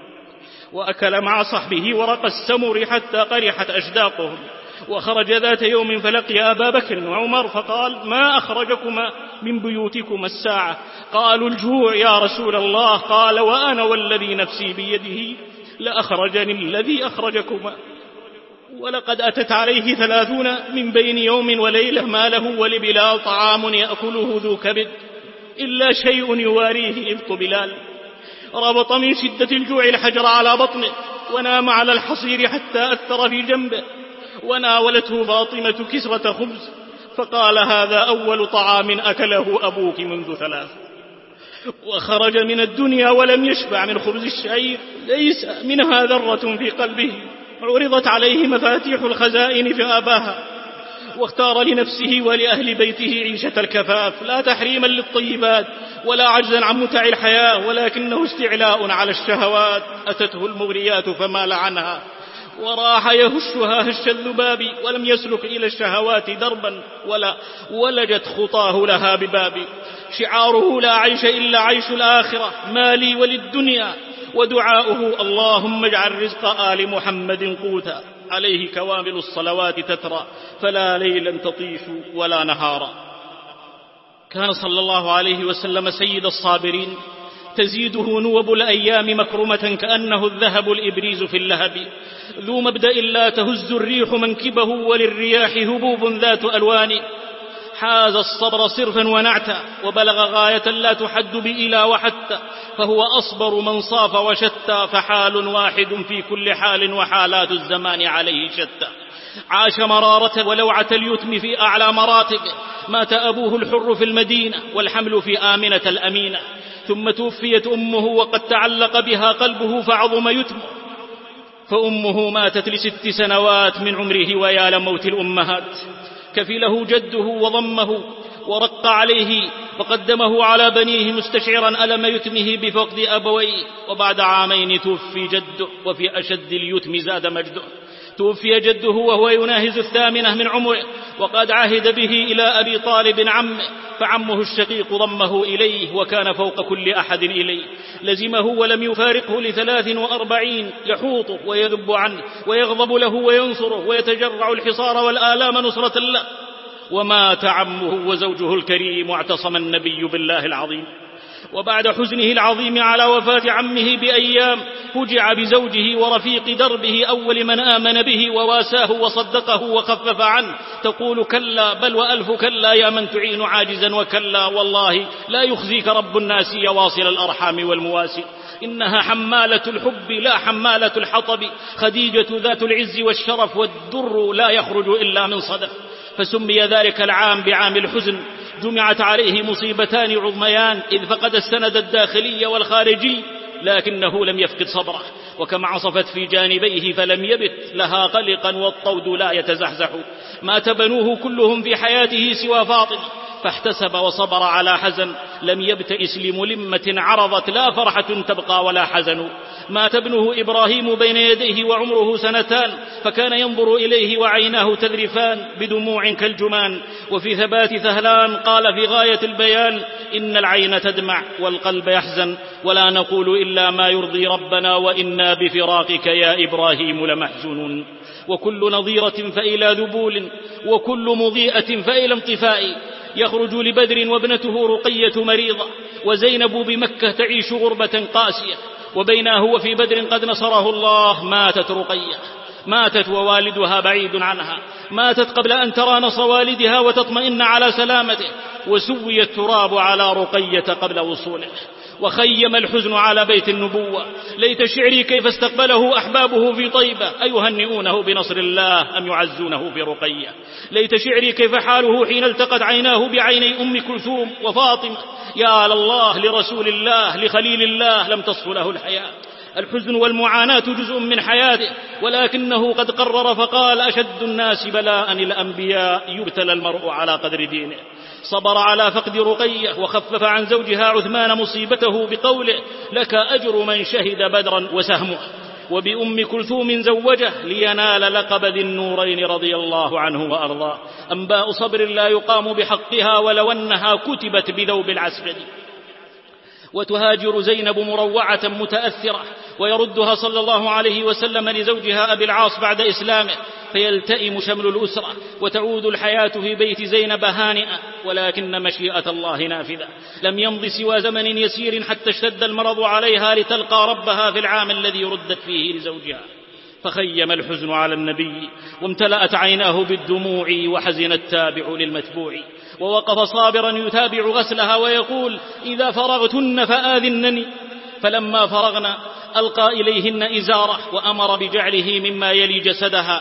وأكل مع صحبه ورق السمر حتى قرحت أشداقهم. وخرج ذات يوم فلقي أبا بكر وعمر فقال ما أخرجكما من بيوتكما الساعة؟ قالوا الجوع يا رسول الله. قال وأنا والذي نفسي بيده لأخرجني الذي أخرجكما. ولقد أتت عليه ثلاثون من بين يوم وليلة ما له ولبلال طعام يأكله ذو كبد إلا شيء يواريه إبط بلال. ربط من شدة الجوع الحجر على بطنه ونام على الحصير حتى أثر في جنبه. وناولته فاطمة كسرة خبز فقال: هذا أول طعام أكله أبوك منذ ثلاث. وخرج من الدنيا ولم يشبع من خبز الشعير، ليس منها ذرة في قلبه. عرضت عليه مفاتيح الخزائن فأباها، واختار لنفسه ولأهل بيته عيشة الكفاف، لا تحريما للطيبات ولا عجزا عن متع الحياة، ولكنه استعلاء على الشهوات. أتته المغريات فمال عنها، وراح يهشها هش الذباب، ولم يسلك إلى الشهوات دربا ولا ولجت خطاه لها بباب. شعاره: لا عيش إلا عيش الآخرة، مالي وللدنيا. ودعاؤه: اللهم اجعل رزق آل محمد قوتا. عليه كوامل الصلوات تترى، فلا ليلا تطيش ولا نهارا. كان صلى الله عليه وسلم سيد الصابرين، تزيده نوب الأيام مكرمة كأنه الذهب الإبريز في اللهب. ذو مبدأ لا تهز الريح منكبه، وللرياح هبوب ذات ألوان. حاز الصبر صرفا ونعتا، وبلغ غاية لا تحد بإلا وحتى، فهو أصبر من صاف وشتى، فحال واحد في كل حال، وحالات الزمان عليه شتى. عاش مرارة ولوعة اليتم في أعلى مراتب. مات أبوه الحر في المدينة، والحمل في آمنة الأمينة. ثم توفيت أمه وقد تعلق بها قلبه فعظم يتمه، فأمه ماتت لست سنوات من عمره، ويا لموت الأمهات. كفله جده وضمه ورق عليه، وقدمه على بنيه مستشعرا ألم يتمه بفقد أبويه. وبعد عامين توفي جده، وفي أشد اليتم زاد مجده. توفي جده وهو يناهز الثامنة من عمره، وقد عهد به إلى أبي طالب عمه، فعمه الشقيق ضمه إليه، وكان فوق كل أحد إليه. لزمه ولم يفارقه لثلاث وأربعين، يحوطه ويذب عنه ويغضب له وينصره، ويتجرع الحصار والآلام نصرة له. ومات عمه وزوجه الكريم، واعتصم النبي بالله العظيم. وبعد حزنه العظيم على وفاة عمه بأيام، فجع بزوجه ورفيق دربه، أول من آمن به وواساه وصدقه وخفف عنه. تقول: كلا بل وألف كلا يا من تعين عاجزا، وكلا والله لا يخزيك رب الناس يا واصل الأرحام والمواسي. إنها حمالة الحب لا حمالة الحطب، خديجة ذات العز والشرف، والدر لا يخرج إلا من صدف. فسمي ذلك العام بعام الحزن. جمعت عليه مصيبتان عظميان، إذ فقد السند الداخلي والخارجي، لكنه لم يفقد صبره، وكما عصفت في جانبيه فلم يبت لها قلقا، والطود لا يتزحزح. مات بنوه كلهم في حياته سوى فاطمة، فاحتسب وصبر على حزن، لم يبتئس لملمة عرضت، لا فرحة تبقى ولا حزن. مات ابنه إبراهيم بين يديه وعمره سنتان، فكان ينظر إليه وعيناه تذرفان بدموع كالجمان. وفي ثبات ثهلان قال في غاية البيان: إن العين تدمع والقلب يحزن، ولا نقول إلا ما يرضي ربنا، وإنا بفراقك يا إبراهيم لمحزونون. وكل نظيرة فإلى ذبول، وكل مضيئة فإلى انطفاء. يخرج لبدر وابنته رقية مريضة، وزينب بمكة تعيش غربة قاسية. وبينه هو في بدر قد نصره الله، ماتت رقية، ماتت ووالدها بعيد عنها، ماتت قبل أن ترى نصر والدها وتطمئن على سلامته. وسوي التراب على رقية قبل وصوله. وخيم الحزن على بيت النبوة. ليت شعري كيف استقبله أحبابه في طيبة، أيهنئونه بنصر الله أم يعزونه برقية. ليت شعري كيف حاله حين التقت عيناه بعيني أم كلثوم وفاطمة. يا لله لرسول الله لخليل الله لم تصف له الحياة. الحزن والمعاناة جزء من حياته، ولكنه قد قرر فقال: أشد الناس بلاء الأنبياء، يبتلى المرء على قدر دينه. صبر على فقد رقية، وخفف عن زوجها عثمان مصيبته بقوله: لك أجر من شهد بدرا وسهمه. وبأم كلثوم زوجه لينال لقب ذي النورين رضي الله عنه وأرضاه. أنباء صبر لا يقام بحقها، ولو أنها كتبت بذوب العسفد. وتهاجر زينب مروعة متأثرة، ويردها صلى الله عليه وسلم لزوجها أبي العاص بعد إسلامه، فيلتئم شمل الأسرة، وتعود الحياة في بيت زينب هانئة. ولكن مشيئة الله نافذة. لم يمض سوى زمن يسير حتى اشتد المرض عليها لتلقى ربها في العام الذي ردت فيه لزوجها. فخيم الحزن على النبي، وامتلأت عيناه بالدموع، وحزن التابع للمتبوع. ووقف صابرا يتابع غسلها ويقول: إذا فرغتن فآذنني. فلما فرغنا ألقى إليهن إزاره، وأمر بجعله مما يلي جسدها.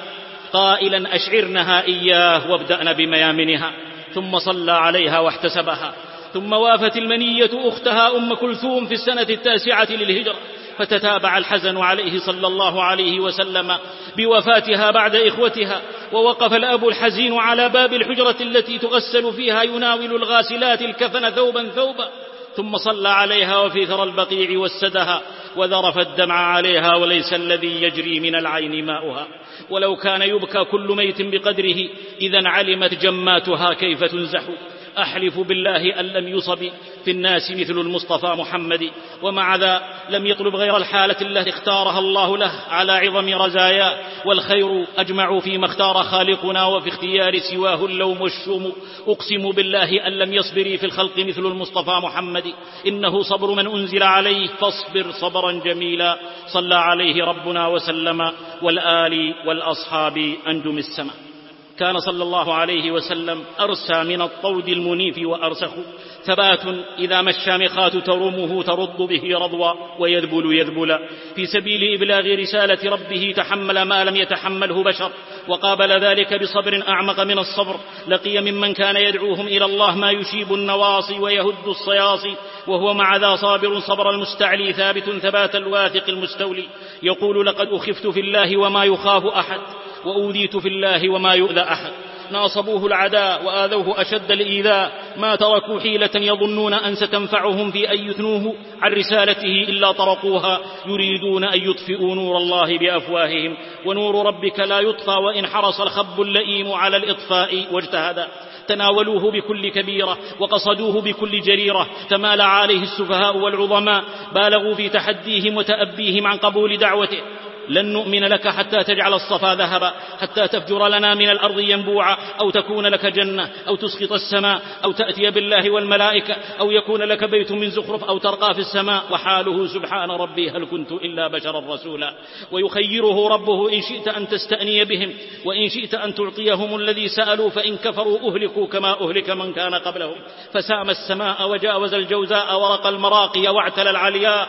قائلا أشعرنها إياه وابدأن بميامنها، ثم صلى عليها واحتسبها. ثم وافت المنية أختها أم كلثوم في السنة التاسعة للهجرة، فتتابع الحزن عليه صلى الله عليه وسلم بوفاتها بعد إخوتها، ووقف الأب الحزين على باب الحجرة التي تغسل فيها يناول الغاسلات الكفن ثوبا ثوبا، ثم صلى عليها وفي ثرى البقيع وسدها وذرف الدمع عليها، وليس الذي يجري من العين ماؤها. ولو كان يبكى كل ميت بقدره إذا علمت جماتها كيف تنزح. أحلف بالله أن لم يصب في الناس مثل المصطفى محمد، ومع ذا لم يطلب غير الحالة التي اختارها الله له على عظم رزاياه، والخير أجمع فيما اختار خالقنا، وفي اختيار سواه اللوم والشوم. أقسم بالله أن لم يصبري في الخلق مثل المصطفى محمد، إنه صبر من أنزل عليه، فاصبر صبرا جميلا. صلى عليه ربنا وسلم، والآل والأصحاب أنجم السماء. كان صلى الله عليه وسلم أرسى من الطود المنيف وأرسخ، ثبات إذا ما الشامخات ترمه ترد به رضوى، ويذبل يذبل في سبيل إبلاغ رسالة ربه، تحمل ما لم يتحمله بشر، وقابل ذلك بصبر أعمق من الصبر. لقي ممن كان يدعوهم إلى الله ما يشيب النواصي ويهد الصياصي، وهو مع ذا صابر صبر المستعلي، ثابت ثبات الواثق المستولي. يقول لقد أخفت في الله وما يخاف أحد، وأوذيت في الله وما يؤذى أحد. ناصبوه العداء وآذوه أشد الإيذاء، ما تركوا حيلة يظنون أن ستنفعهم في أن يثنوه عن رسالته إلا طرقوها، يريدون أن يطفئوا نور الله بأفواههم، ونور ربك لا يطفى وإن حرص الخب اللئيم على الإطفاء واجتهدا. تناولوه بكل كبيرة وقصدوه بكل جريرة، تمالى عليه السفهاء والعظماء، بالغوا في تحديهم وتأبيهم عن قبول دعوته. لن نؤمن لك حتى تجعل الصفا ذهبا، حتى تفجر لنا من الأرض ينبوعا، أو تكون لك جنة، أو تسقط السماء، أو تأتي بالله والملائكة، أو يكون لك بيت من زخرف، أو ترقى في السماء. وحاله سبحان ربي هل كنت إلا بشرا رسولا. ويخيره ربه إن شئت أن تستأني بهم، وإن شئت أن تعطيهم الذي سألوا، فإن كفروا أهلكوا كما أهلك من كان قبلهم. فسام السماء وجاوز الجوزاء ورقى المراقي واعتلى العلياء،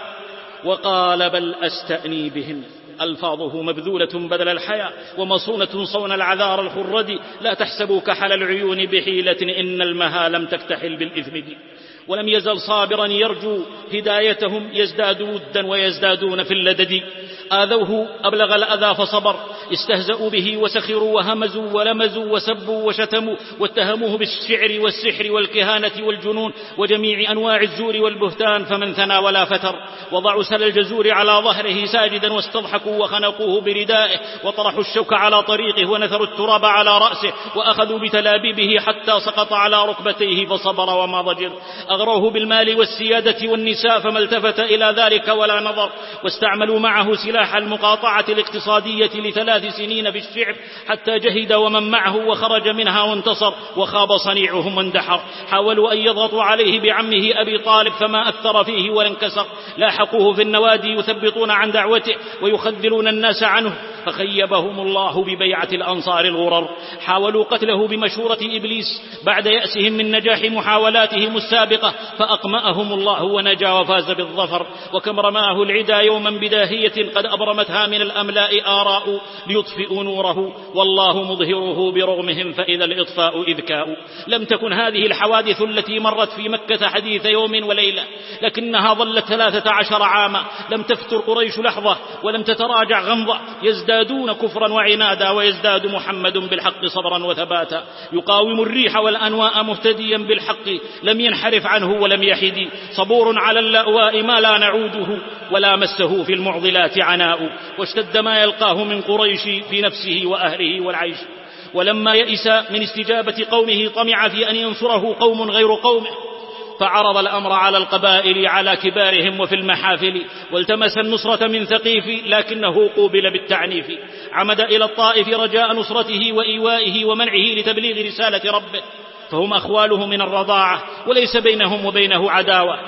وقال بل أستأني بهم. ألفاظه مبذولة بدل الحياء، ومصونة صون العذار الخرد. لا تحسبوا كحل العيون بحيلة، إن المها لم تكتحل بالإثم دي. ولم يزل صابرا يرجو هدايتهم، يزداد ودا ويزدادون في اللدد. آذوه أبلغ الأذى فصبر، استهزأوا به وسخروا وهمزوا ولمزوا وسبوا وشتموا، واتهموه بالشعر والسحر والكهانة والجنون وجميع أنواع الزور والبهتان، فمن ثنى ولا فتر. وضعوا سل الجزور على ظهره ساجدا، واستضحكوا وخنقوه بردائه، وطرحوا الشوك على طريقه، ونثروا التراب على رأسه، وأخذوا بتلابيبه حتى سقط على ركبتيه فصبر وما ضجر. أغروه بالمال والسيادة والنساء، فما التفت إلى ذلك ولا نظر. واستعملوا معه سلاح المقاطعة الاقتصادية لثلاث سنين في الشعب، حتى جهد ومن معه وخرج منها وانتصر، وخاب صنيعهم واندحر. حاولوا أن يضغطوا عليه بعمه أبي طالب، فما أثر فيه ولا انكسر. لاحقوه في النوادي يثبطون عن دعوته ويخذلون الناس عنه، فخيبهم الله ببيعة الأنصار الغرر. حاولوا قتله بمشورة إبليس بعد يأسهم من نجاح محاولاتهم السابقة، فأقمأهم الله ونجا وفاز بالظفر. وكم رماه العدا يوما بداهية قد أبرمتها من الأملاء آراء، ليطفئوا نوره والله مظهره برغمهم، فإذا الإطفاء إذكاء. لم تكن هذه الحوادث التي مرت في مكة حديث يوم وليلة، لكنها ظلت ثلاثة عشر عاما، لم تفتر قريش لحظة ولم تتراجع غمضة، يزدادون كفرا وعنادا، ويزداد محمد بالحق صبرا وثباتا. يقاوم الريح والأنواء مهتديا بالحق، لم ينحرف عنه ولم يحد. صبور على اللأواء ما لا نعوده، ولا مسه في المعضلات عناء. واشتد ما يلقاه من قريش في نفسه وأهله والعيش. ولما يئس من استجابة قومه طمع في أن ينصره قوم غير قومه، فعرض الأمر على القبائل على كبارهم وفي المحافل، والتمس النصرة من ثقيف، لكنه قوبل بالتعنيف. عمد إلى الطائف رجاء نصرته وإيوائه ومنعه لتبليغ رسالة ربه، فهم أخواله من الرضاعة، وليس بينهم وبينه عداوة.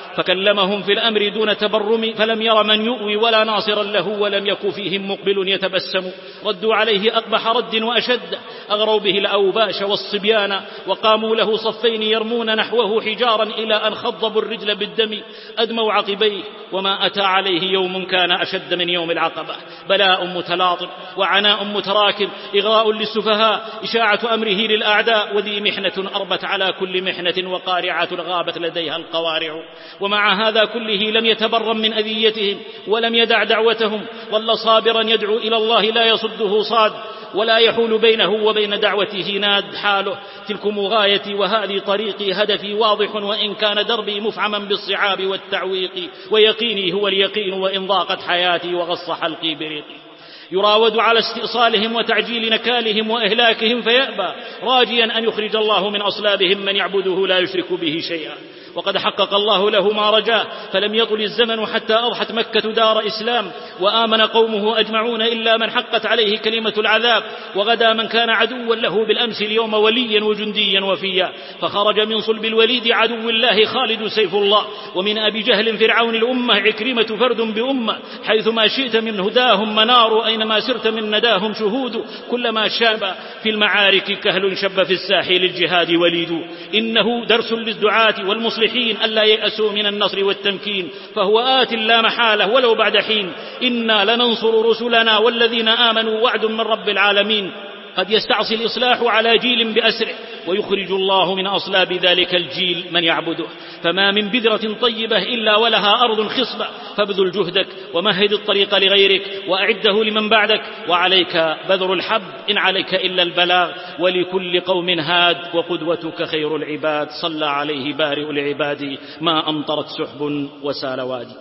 فكلمهم في الأمر دون تبرم فلم ير من يؤوي ولا ناصرا له ولم يك فيهم مقبل يتبسم. ردوا عليه أقبح رد وأشد، أغروا به الأوباش والصبيان وقاموا له صفين يرمون نحوه حجارا إلى أن خضبوا الرجل بالدم أدموا عقبيه. وما أتى عليه يوم كان أشد من يوم العقبة، بلاء متلاطم وعناء متراكم، إغراء للسفهاء، إشاعة أمره للأعداء، وذي محنة أربت على كل محنة وقارعة غابت لديها القوارع. ومع هذا كله لم يتبرم من أذيتهم ولم يدع دعوتهم، ظل صابرا يدعو إلى الله لا يصده صاد ولا يحول بينه وبين دعوته ناد. حاله تلكم غايتي وهذه طريقي، هدفي واضح وإن كان دربي مفعما بالصعاب والتعويق، ويقيني هو اليقين وإن ضاقت حياتي وغص حلقي بريقي. يراود على استئصالهم وتعجيل نكالهم وإهلاكهم فيأبى، راجيا أن يخرج الله من أصلابهم من يعبده لا يشرك به شيئا. وقد حقق الله له ما رجاه، فلم يطل الزمن حتى أضحت مكة دار إسلام وآمن قومه أجمعون إلا من حقت عليه كلمة العذاب. وغدا من كان عدوا له بالأمس اليوم وليا وجنديا وفيا، فخرج من صلب الوليد عدو الله خالد سيف الله، ومن أبي جهل فرعون الأمة عكرمة فرد بأمة. حيثما شئت من هداهم منار، أينما سرت من نداهم شهود. كلما شاب في المعارك كهل شب في الساحل الجهاد وليد. إنه درس للدعاة والمصلحين ألا ييأسوا من النصر والتمكين، فهو آت لا محالة ولو بعد حين. إنا لننصر رسلنا والذين آمنوا، وعد من رب العالمين. قد يستعصي الإصلاح على جيل بأسره، ويخرج الله من أصلاب ذلك الجيل من يعبده. فما من بذرة طيبة إلا ولها أرض خصبة، فابذل جهدك ومهد الطريق لغيرك وأعده لمن بعدك. وعليك بذر الحب إن عليك إلا البلاغ، ولكل قوم هاد وقدوتك خير العباد. صلى عليه بارئ العباد ما أمطرت سحب وسال وادي.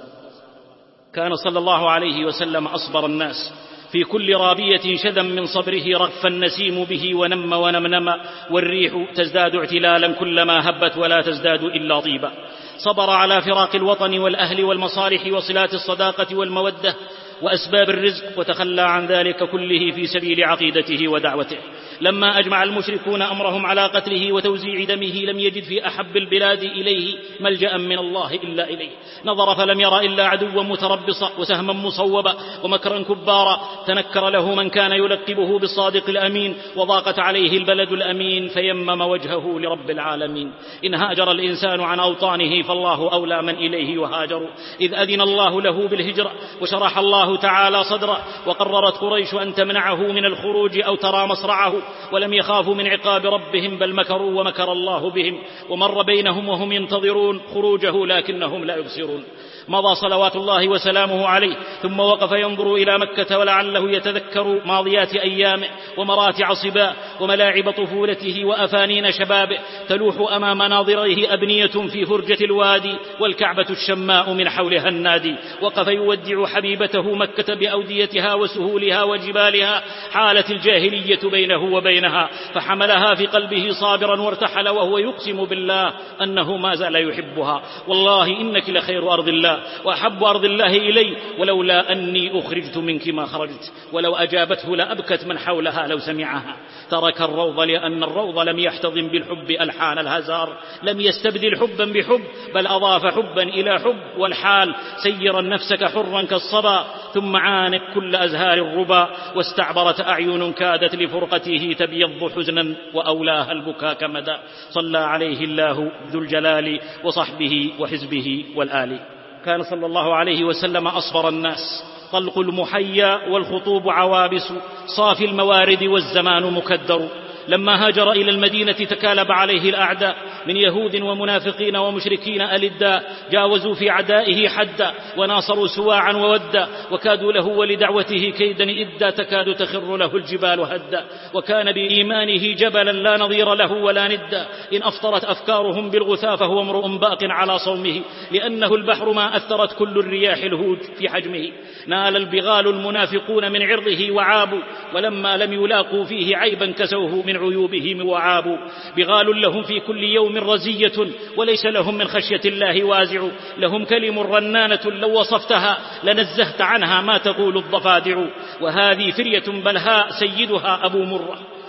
كان صلى الله عليه وسلم أصبر الناس في كل رابية شذا من صبره، رغف النسيم به ونم ونمنم، والريح تزداد اعتلالا كلما هبت ولا تزداد إلا طيبا. صبر على فراق الوطن والأهل والمصالح وصلات الصداقة والمودة وأسباب الرزق، وتخلى عن ذلك كله في سبيل عقيدته ودعوته. لما أجمع المشركون أمرهم على قتله وتوزيع دمه لم يجد في أحب البلاد إليه ملجأ من الله إلا إليه. نظر فلم ير إلا عدوا متربصا وسهما مصوبا ومكرا كبارا. تنكر له من كان يلقبه بالصادق الأمين، وضاقت عليه البلد الأمين فيمم وجهه لرب العالمين. إن هاجر الإنسان عن أوطانه فالله أولى من إليه يهاجر، إذ أذن الله له بالهجرة وشرح الله تعالى صدره. وقررت قريش أن تمنعه من الخروج أو ترى مصرعه، ولم يخافوا من عقاب ربهم بل مكروا ومكر الله بهم. ومر بينهم وهم ينتظرون خروجه لكنهم لا يبصرون. مضى صلوات الله وسلامه عليه، ثم وقف ينظر إلى مكة ولعله يتذكر ماضيات أيامه ومراتع صباه وملاعب طفولته وأفانين شبابه تلوح أمام ناظريه أبنية في فرجة الوادي والكعبة الشماء من حولها النادي. وقف يودع حبيبته مكة بأوديتها وسهولها وجبالها. حالت الجاهلية بينه وبينها فحملها في قلبه صابرا وارتحل وهو يقسم بالله أنه ما زال يحبها. والله إنك لخير أرض الله وأحب أرض الله إلي، ولولا أني أخرجت منك ما خرجت. ولو أجابته لأبكت من حولها لو سمعها. ترك الروض لأن الروض لم يحتضن بالحب ألحان الهزار، لم يستبدل حبا بحب بل أضاف حبا إلى حب. والحال سيرا نفسك حرا كالصبا، ثم عانق كل أزهار الربا. واستعبرت أعين كادت لفرقته تبيض حزنا وأولاها البكاء كمدى. صلى عليه الله ذو الجلال وصحبه وحزبه والآل. كان صلى الله عليه وسلم أصبر الناس، طلق المحيا والخطوب عوابس، صافي الموارد والزمان مكدر. لما هاجر إلى المدينة تكالب عليه الأعداء من يهود ومنافقين ومشركين ألدا، جاوزوا في عدائه حدا وناصروا سواعا وودا، وكادوا له ولدعوته كيدا إدا، تكاد تخر له الجبال هدا. وكان بإيمانه جبلا لا نظير له ولا ندا. إن أفطرت أفكارهم بالغثاء فهو امرؤ باق على صومه، لأنه البحر ما أثرت كل الرياح الهوج في حجمه. نال البغال المنافقون من عرضه وعابوا، ولما لم يلاقوا فيه عيبا كسوه من عيوبهم وعابوا. بغال لهم في كل يوم رزية، وليس لهم من خشية الله وازع. لهم كلم رنانة لو وصفتها لنزهت عنها ما تقول الضفادع. وهذه فرية بلهاء سيدها أبو مرة،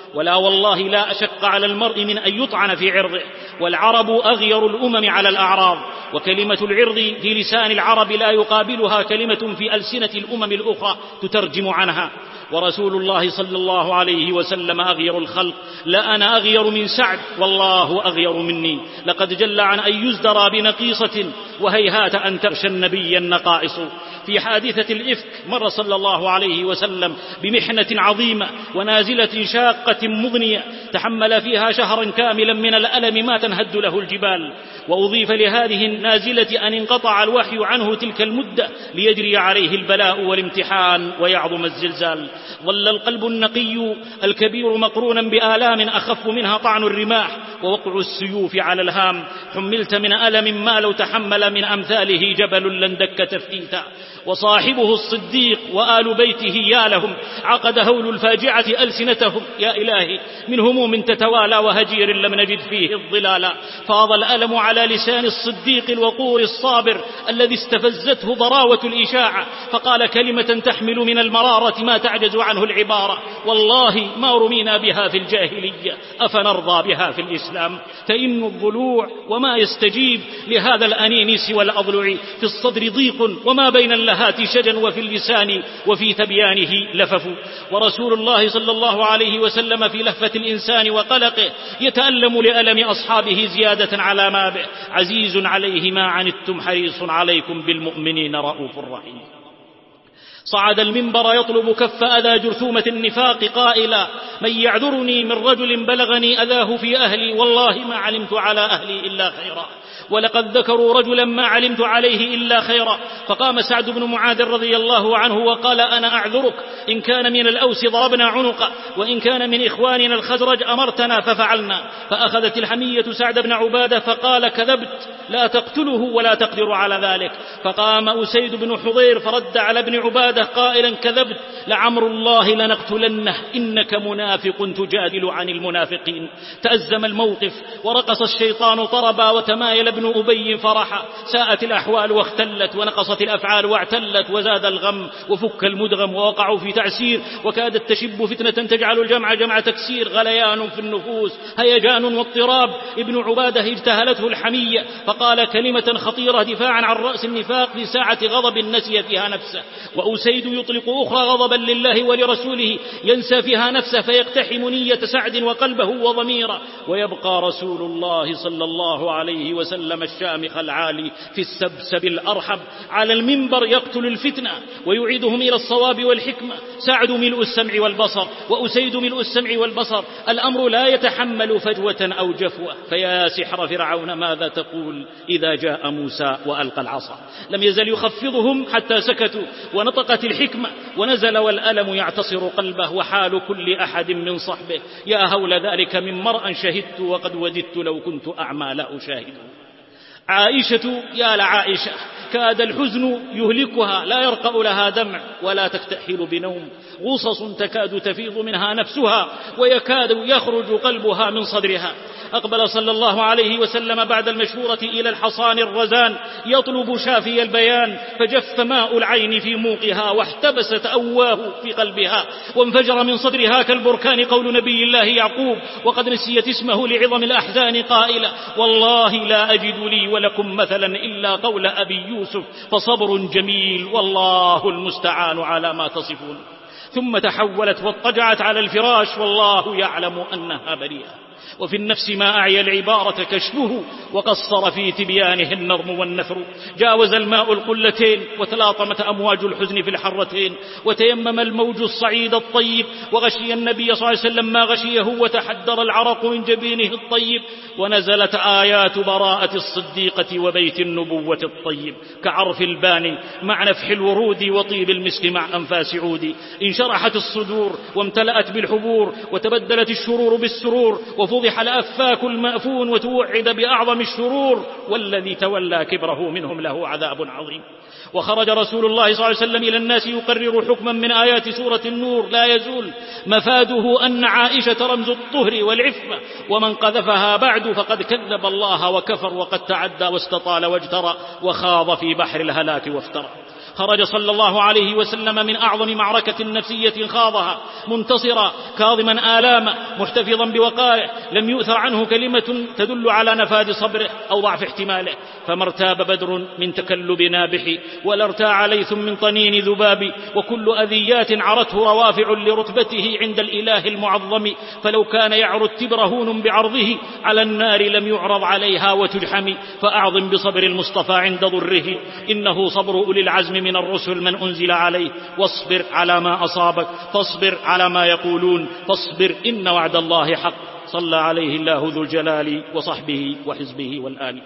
ولا والله لا أشق على المرء من أن يطعن في عرضه، والعرب أغير الأمم على الأعراض، وكلمة العرض في لسان العرب لا يقابلها كلمة في ألسنة الأمم الأخرى تترجم عنها. ورسول الله صلى الله عليه وسلم أغير الخلق، لا أنا أغير من سعد والله أغير مني، لقد جل عن أن يزدرى بنقيصة وهيهات أن تغشى النبي النقائص. في حادثة الإفك مر صلى الله عليه وسلم بمحنة عظيمة ونازلة شاقة مضنية تحمل فيها شهرا كاملا من الألم ما تنهد له الجبال، وأضيف لهذه النازلة أن انقطع الوحي عنه تلك المدة ليجري عليه البلاء والامتحان ويعظم الزلزال. ظل القلب النقي الكبير مقرونا بآلام أخف منها طعن الرماح ووقع السيوف على الهام، حملت من ألم ما لو تحمل من أمثاله جبل لندك تفتيتا. وصاحبه الصديق وآل بيته يا لهم عقد هول الفاجعة ألسنتهم، يا إلهي من هموم تتوالى وهجير لم نجد فيه الظلالا. فاض الألم على لسان الصديق الوقور الصابر الذي استفزته ضراوة الإشاعة، فقال كلمة تحمل من المرارة ما تعجز عنه العبارة: والله ما رمينا بها في الجاهلية أفنرضى بها في الإسلام. تئن الضلوع وما يستجيب لهذا الأنين سوى الأضلع، في الصدر ضيق وما بين اللهات شجن، وفي اللسان وفي تبيانه لفف. ورسول الله صلى الله عليه وسلم في لهفة الإنسان وقلقه يتألم لألم أصحابه زيادة على ما به، عزيز عليه ما عنتم حريص عليكم بالمؤمنين رؤوف رحيم. صعد المنبر يطلب كف أذى جرثومة النفاق قائلا: من يعذرني من رجل بلغني أذاه في أهلي والله ما علمت على أهلي إلا خيرا، ولقد ذكروا رجلا ما علمت عليه إلا خيرا. فقام سعد بن معاذ رضي الله عنه وقال: أنا أعذرك، إن كان من الأوس ضربنا عنقه، وإن كان من إخواننا الخزرج أمرتنا ففعلنا. فأخذت الحمية سعد بن عبادة فقال: كذبت، لا تقتله ولا تقدر على ذلك. فقام أسيد بن حضير فرد على ابن عبادة قائلا: كذبت، لعمر الله لنقتلنه، إنك منافق تجادل عن المنافقين. تأزم الموقف ورقص الشيطان طربا، وتمايل ابن أبي فرحا. ساءت الأحوال واختلت، ونقصت الأفعال واعتلت، وزاد الغم وفك المدغم، ووقعوا في تعسير، وكادت تشب فتنة تجعل الجمع جمع تكسير. غليان في النفوس، هيجان واضطراب. ابن عبادة اجتهلته الحمية فقال كلمة خطيرة دفاعا عن رأس النفاق في ساعة غضب نسي فيها نفسه. وأسيد يطلق أخرى غضبا لله ولرسوله ينسى فيها نفسه فيقتحم نية سعد وقلبه وضميره، ويبقى رسول الله صلى الله عليه وسلم الشامخ العالي في السبسب الأرحب على المنبر يقتل الفتنة ويعيدهم إلى الصواب والحكمة. سعد ملء السمع والبصر وأسيد ملء السمع والبصر، الأمر لا يتحمل فجوة أو جفوة. فيا سحر فرعون ماذا تقول إذا جاء موسى وألقى العصا؟ لم يزل يخفضهم حتى سكتوا، ونطقت الحكمة ونزل والألم يعتصر قلبه، وحال كل أحد من صحبه يا هول ذلك من مرء شهدت وقد وددت لو كنت أعمى لا أشاهده. عائشة يا لعائشة كاد الحزن يهلكها، لا يرقأ لها دمع ولا تكتحل بنوم، غصص تكاد تفيض منها نفسها ويكاد يخرج قلبها من صدرها. أقبل صلى الله عليه وسلم بعد المشورة إلى الحصان الرزان يطلب شافي البيان، فجف ماء العين في موقها واحتبست أواه في قلبها، وانفجر من صدرها كالبركان قول نبي الله يعقوب وقد نسيت اسمه لعظم الأحزان قائلا: والله لا أجد لي ولكم مثلا إلا قول أبي يوسف فصبر جميل والله المستعان على ما تصفون. ثم تحولت واضطجعت على الفراش والله يعلم أنها بريئة. وفي النفس ما أعيا العبارة كشفه وقصر في تبيانه النظم والنثر. جاوز الماء القلتين وتلاطمت أمواج الحزن في الحرتين، وتيمم الموج الصعيد الطيب، وغشي النبي صلى الله عليه وسلم ما غشيه، وتحدر العرق من جبينه الطيب. ونزلت آيات براءة الصديقة وبيت النبوة الطيب كعرف الباني مع نفح الورود وطيب المسك مع أنفاس عود. انشرحت الصدور وامتلأت بالحبور، وتبدلت الشرور بالسرور، وفضح الأفاك المأفون وتوعد بأعظم الشرور، والذي تولى كبره منهم له عذاب عظيم. وخرج رسول الله صلى الله عليه وسلم إلى الناس يقرر حكما من آيات سورة النور لا يزول مفاده أن عائشة رمز الطهر والعفة، ومن قذفها بعد فقد كذب الله وكفر وقد تعدى واستطال واجترى وخاض في بحر الهلاك وافترى. خرج صلى الله عليه وسلم من أعظم معركة نفسية خاضها منتصرا كاظما آلامه محتفظا بوقائه، لم يؤثر عنه كلمة تدل على نفاذ صبره أو ضعف احتماله، فما ارتاب بدر من تكلب نابح، ولا ارتاع ليث من طنين ذباب، وكل أذيات عرته روافع لرتبته عند الإله المعظم، فلو كان يعرض التبر هون بعرضه على النار لم يعرض عليها وتجحم، فأعظم بصبر المصطفى عند ضره، إنه صبر أولي العزم من الرسل من أنزل عليه، واصبر على ما أصابك، فاصبر على ما يقولون، فاصبر إن وعد الله حق. صلى عليه الله ذو الجلال وصحبه وحزبه والآل.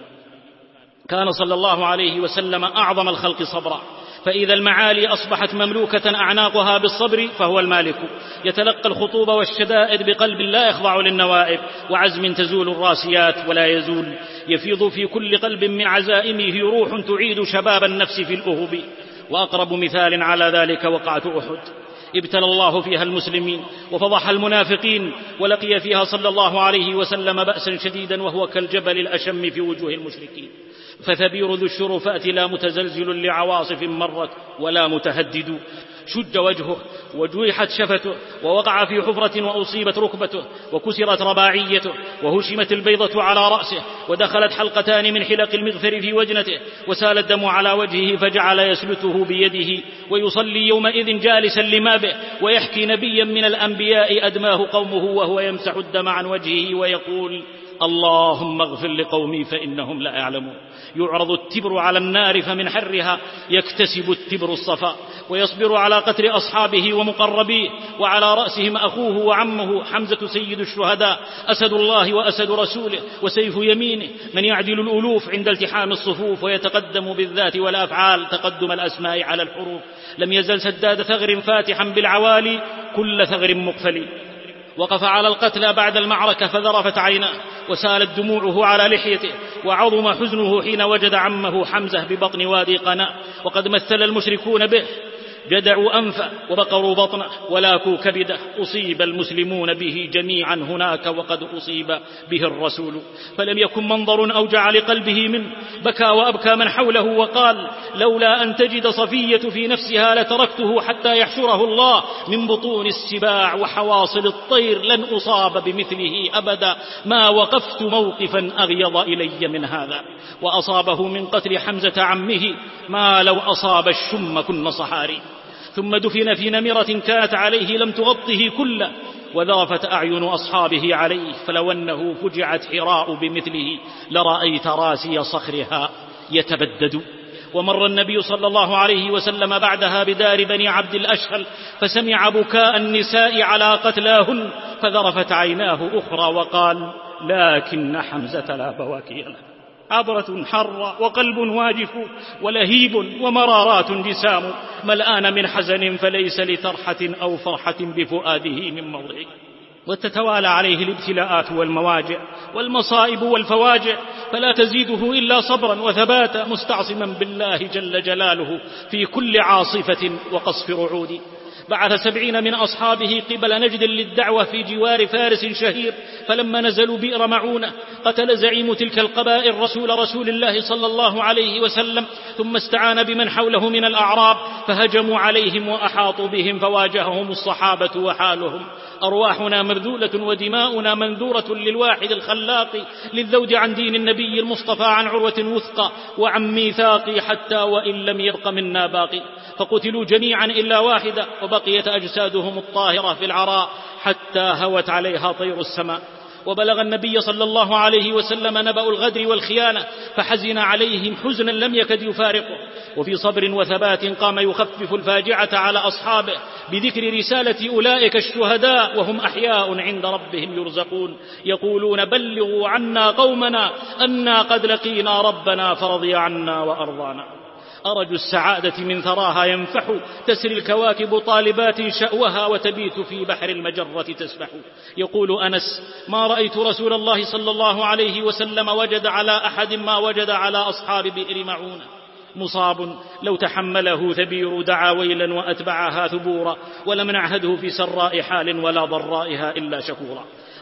كان صلى الله عليه وسلم أعظم الخلق صبرا، فإذا المعالي أصبحت مملوكة أعناقها بالصبر فهو المالك، يتلقى الخطوب والشدائد بقلب لا يخضع للنوائب، وعزم تزول الراسيات ولا يزول، يفيض في كل قلب من عزائمه روح تعيد شباب النفس في الأهب. وأقرب مثال على ذلك وقعة أحد، ابتلى الله فيها المسلمين وفضح المنافقين، ولقي فيها صلى الله عليه وسلم بأسا شديدا وهو كالجبل الأشم في وجوه المشركين، فثبير ذو الشرفات لا متزلزل لعواصف مرت ولا متهدد، شج وجهه وجوحت شفته، ووقع في حفرة وأصيبت ركبته، وكسرت رباعيته، وهشمت البيضة على رأسه، ودخلت حلقتان من حلق المغفر في وجنته، وسال الدم على وجهه فجعل يسلته بيده، ويصلي يومئذ جالسا لما به، ويحكي نبيا من الأنبياء أدماه قومه وهو يمسح الدم عن وجهه ويقول: اللهم اغفر لقومي فإنهم لا يعلمون. يعرض التبر على النار فمن حرها يكتسب التبر الصفاء، ويصبر على قتل أصحابه ومقربيه، وعلى رأسهم أخوه وعمه حمزة سيد الشهداء، أسد الله وأسد رسوله وسيف يمينه، من يعدل الألوف عند التحام الصفوف، ويتقدم بالذات والأفعال تقدم الأسماء على الحروف. لم يزل سداد ثغر فاتحا بالعوالي كل ثغر مقفل. وقف على القتلى بعد المعركة فذرفت عيناه، وسالت دموعه على لحيته، وعظم حزنه حين وجد عمه حمزة ببطن وادي قناء، وقد مثل المشركون به، جدعوا أنفه وبقروا بطنه ولاكوا كبده، أصيب المسلمون به جميعا هناك وقد أصيب به الرسول، فلم يكن منظر أوجع لقلبه منه، بكى وأبكى من حوله وقال: لولا أن تجد صفية في نفسها لتركته حتى يحشره الله من بطون السباع وحواصل الطير، لن أصاب بمثله أبدا، ما وقفت موقفا أغيض إلي من هذا. وأصابه من قتل حمزة عمه ما لو أصاب الشم كن صحاري. ثم دفن في نمرة كانت عليه لم تغطه كله، وذرفت أعين أصحابه عليه، فلو أنه فجعت حراء بمثله لرأيت راسي صخرها يتبدد. ومر النبي صلى الله عليه وسلم بعدها بدار بني عبد الأشهل، فسمع بكاء النساء على قتلاهن، فذرفت عيناه أخرى وقال: لكن حمزة لا بواكي له، عبرة حرة وقلب واجف ولهيب ومرارات جسام، ملآن من حزن فليس لترحة أو فرحة بفؤاده من موضعه. وتتوالى عليه الابتلاءات والمواجع والمصائب والفواجع، فلا تزيده إلا صبرا وثباتا، مستعصما بالله جل جلاله في كل عاصفة وقصف رعود. بعث سبعين من أصحابه قبل نجد للدعوة في جوار فارس شهير، فلما نزلوا بئر معونة قتل زعيم تلك القبائل رسول رسول الله صلى الله عليه وسلم، ثم استعان بمن حوله من الأعراب فهجموا عليهم وأحاطوا بهم، فواجههم الصحابة وحالهم: أرواحنا مبذولة ودماؤنا منذورة للواحد الخلاق، للذود عن دين النبي المصطفى، عن عروة وثقى وعن ميثاق، حتى وإن لم يبق منا باقي. فقتلوا جميعا إلا واحدة، وبقيت أجسادهم الطاهرة في العراء حتى هوت عليها طير السماء. وبلغ النبي صلى الله عليه وسلم نبأ الغدر والخيانة، فحزن عليهم حزنا لم يكد يفارقه، وفي صبر وثبات قام يخفف الفاجعة على أصحابه بذكر رسالة أولئك الشهداء وهم أحياء عند ربهم يرزقون، يقولون: بلغوا عنا قومنا أنا قد لقينا ربنا فرضي عنا وأرضانا. أرج السعادة من ثراها ينفح، تسري الكواكب طالبات شأوها، وتبيت في بحر المجرة تسبح. يقول أنس: ما رأيت رسول الله صلى الله عليه وسلم وجد على أحد ما وجد على أصحاب بئر معونة. مصاب لو تحمله ثبير دعا ويلا وأتبعها ثبورا، ولم نعهده في سراء حال ولا ضرائها إلا شكورا.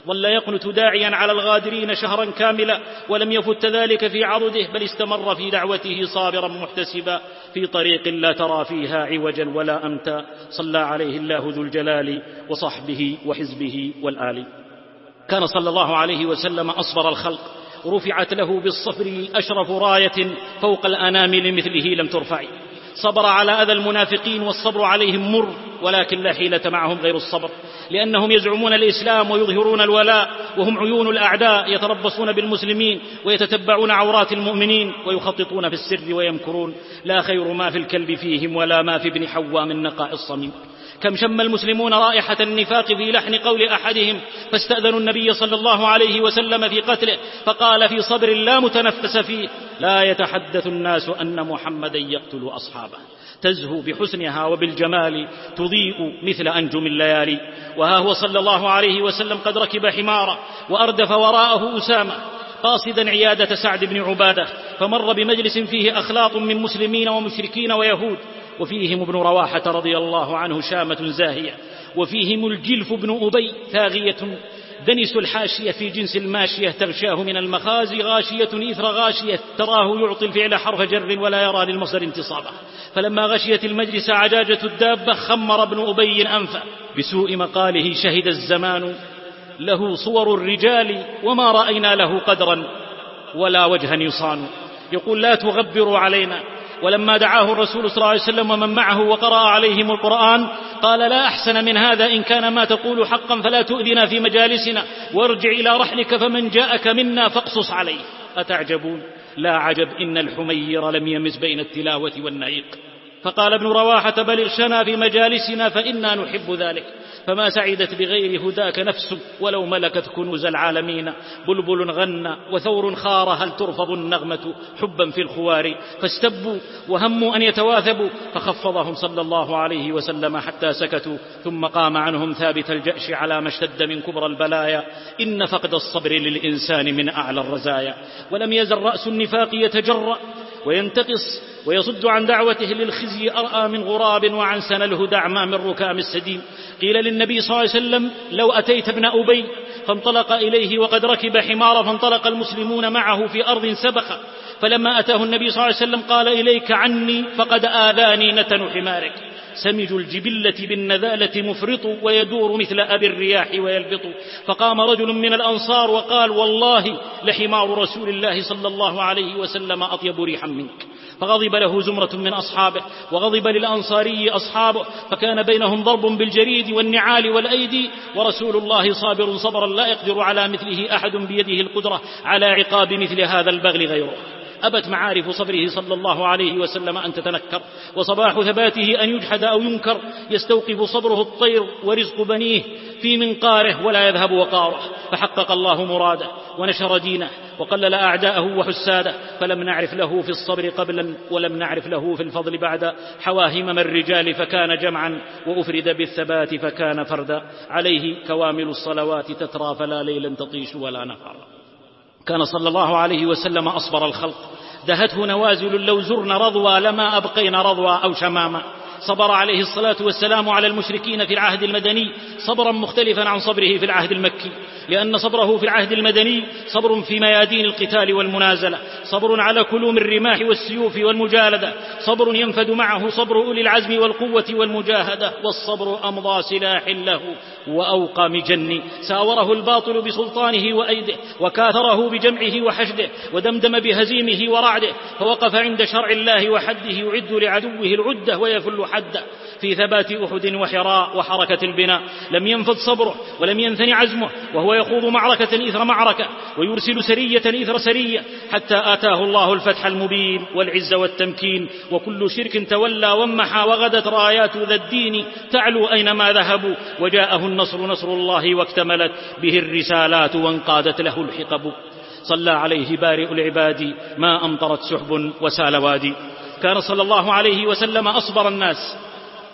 ظل يقنت داعيا على الغادرين شهرا كاملا، ولم يفت ذلك في عضده، بل استمر في دعوته صابرا محتسبا في طريق لا ترى فيها عوجا ولا أمتا، صلى عليه الله ذو الجلال وصحبه وحزبه والآل. كان صلى الله عليه وسلم أصبر الخلق، رفعت له بالصبر أشرف راية فوق الأنامل مثله لم ترفع. صبر على أذى المنافقين والصبر عليهم مر، ولكن لا حيلة معهم غير الصبر، لأنهم يزعمون الإسلام ويظهرون الولاء، وهم عيون الأعداء يتربصون بالمسلمين ويتتبعون عورات المؤمنين ويخططون في السر ويمكرون. لا خير ما في الكلب فيهم ولا ما في ابن حواء من نقاء الصميم. كم شم المسلمون رائحة النفاق في لحن قول أحدهم فاستأذنوا النبي صلى الله عليه وسلم في قتله، فقال في صبر لا متنفس فيه: لا يتحدث الناس أن محمدا يقتل أصحابه. تزهو بحسنها وبالجمال، تضيء مثل أنجم الليالي. وها هو صلى الله عليه وسلم قد ركب حمارا وأردف وراءه أسامة قاصدا عيادة سعد بن عبادة، فمر بمجلس فيه أخلاط من مسلمين ومشركين ويهود، وفيهم ابن رواحة رضي الله عنه شامة زاهية، وفيهم الجلف بن أبي ثاغية دنس الحاشية في جنس الماشية تغشاه من المخازي غاشية إثر غاشية، تراه يعطي الفعل حرف جر ولا يرى للمصدر انتصابه. فلما غشيت المجلس عجاجة الدابة خمر ابن أبي أنفه بسوء مقاله: شهد الزمان له صور الرجال وما رأينا له قدرا ولا وجها يصان. يقول: لا تغبروا علينا. ولما دعاه الرسول صلى الله عليه وسلم ومن معه وقرأ عليهم القرآن قال: لا أحسن من هذا، إن كان ما تقول حقا فلا تؤذنا في مجالسنا، وارجع إلى رحلك فمن جاءك منا فاقصص عليه. أتعجبون؟ لا عجب إن الحمير لم يمز بين التلاوة والنعيق. فقال ابن رواحة: بل ارشنا في مجالسنا فإنا نحب ذلك، فما سعدت بغير هداك نفس ولو ملكت كنوز العالمين. بلبل غنى وثور خار، هل ترفض النغمة حبا في الخوار؟ فاستبوا وهموا أن يتواثبوا، فخفضهم صلى الله عليه وسلم حتى سكتوا، ثم قام عنهم ثابت الجأش على ما اشتد من كبر البلايا. إن فقد الصبر للإنسان من أعلى الرزايا. ولم يزل رأس النفاق يتجرأ وينتقص ويصد عن دعوته للخزي أرأى من غراب، وعن سن الهدى أعمى من ركام السديم. قيل للنبي صلى الله عليه وسلم: لو أتيت ابن أبي، فانطلق إليه وقد ركب حمار، فانطلق المسلمون معه في أرض سبخة. فلما أتاه النبي صلى الله عليه وسلم قال: إليك عني فقد آذاني نتن حمارك. سمج الجبلة بالنذالة مفرط، ويدور مثل أبي الرياح ويلبط. فقام رجل من الأنصار وقال: والله لحمار رسول الله صلى الله عليه وسلم أطيب ريحا منك. فغضب له زمرة من أصحابه، وغضب للأنصاري أصحابه، فكان بينهم ضرب بالجريد والنعال والأيدي، ورسول الله صابر صبرا لا يقدر على مثله أحد بيده القدرة على عقاب مثل هذا البغل غيره. أبت معارف صبره صلى الله عليه وسلم أن تتنكر، وصباح ثباته أن يجحد أو ينكر. يستوقف صبره الطير ورزق بنيه في منقاره ولا يذهب وقاره، فحقق الله مراده ونشر دينه وقلل أعداءه وحساده. فلم نعرف له في الصبر قبلا ولم نعرف له في الفضل بعد. حوى همم الرجال فكان جمعا، وأفرد بالثبات فكان فردا. عليه كوامل الصلوات تترى، فلا ليلا تطيش ولا نهارا. كان صلى الله عليه وسلم أصبر الخلق، دهته نوازل لو زرن رضوى لما أبقين رضوى أو شماما. صبر عليه الصلاة والسلام على المشركين في العهد المدني صبرا مختلفا عن صبره في العهد المكي، لأن صبره في العهد المدني صبر في ميادين القتال والمنازلة، صبر على كلوم الرماح والسيوف والمجالدة، صبر ينفد معه صبر أولي العزم والقوة والمجاهدة. والصبر أمضى سلاح له وأوقى مجن، ساوره الباطل بسلطانه وأيده، وكاثره بجمعه وحشده، ودمدم بهزيمه ورعده، فوقف عند شرع الله وحده، يعد لعدوه العدة ويفل حده. في ثبات أحد وحراء وحركة البناء لم ينفذ صبره ولم ينثني عزمه، وهو يخوض معركة إثر معركة ويرسل سرية إثر سرية، حتى آتاه الله الفتح المبين والعز والتمكين. وكل شرك تولى ومحى، وغدت رايات ذا الدين تعلو أينما ذهبوا، وجاءه النصر نصر الله، واكتملت به الرسالات وانقادت له الحقب. صلى عليه بارئ العباد ما أمطرت سحب وسال وادي. كان صلى الله عليه وسلم أصبر الناس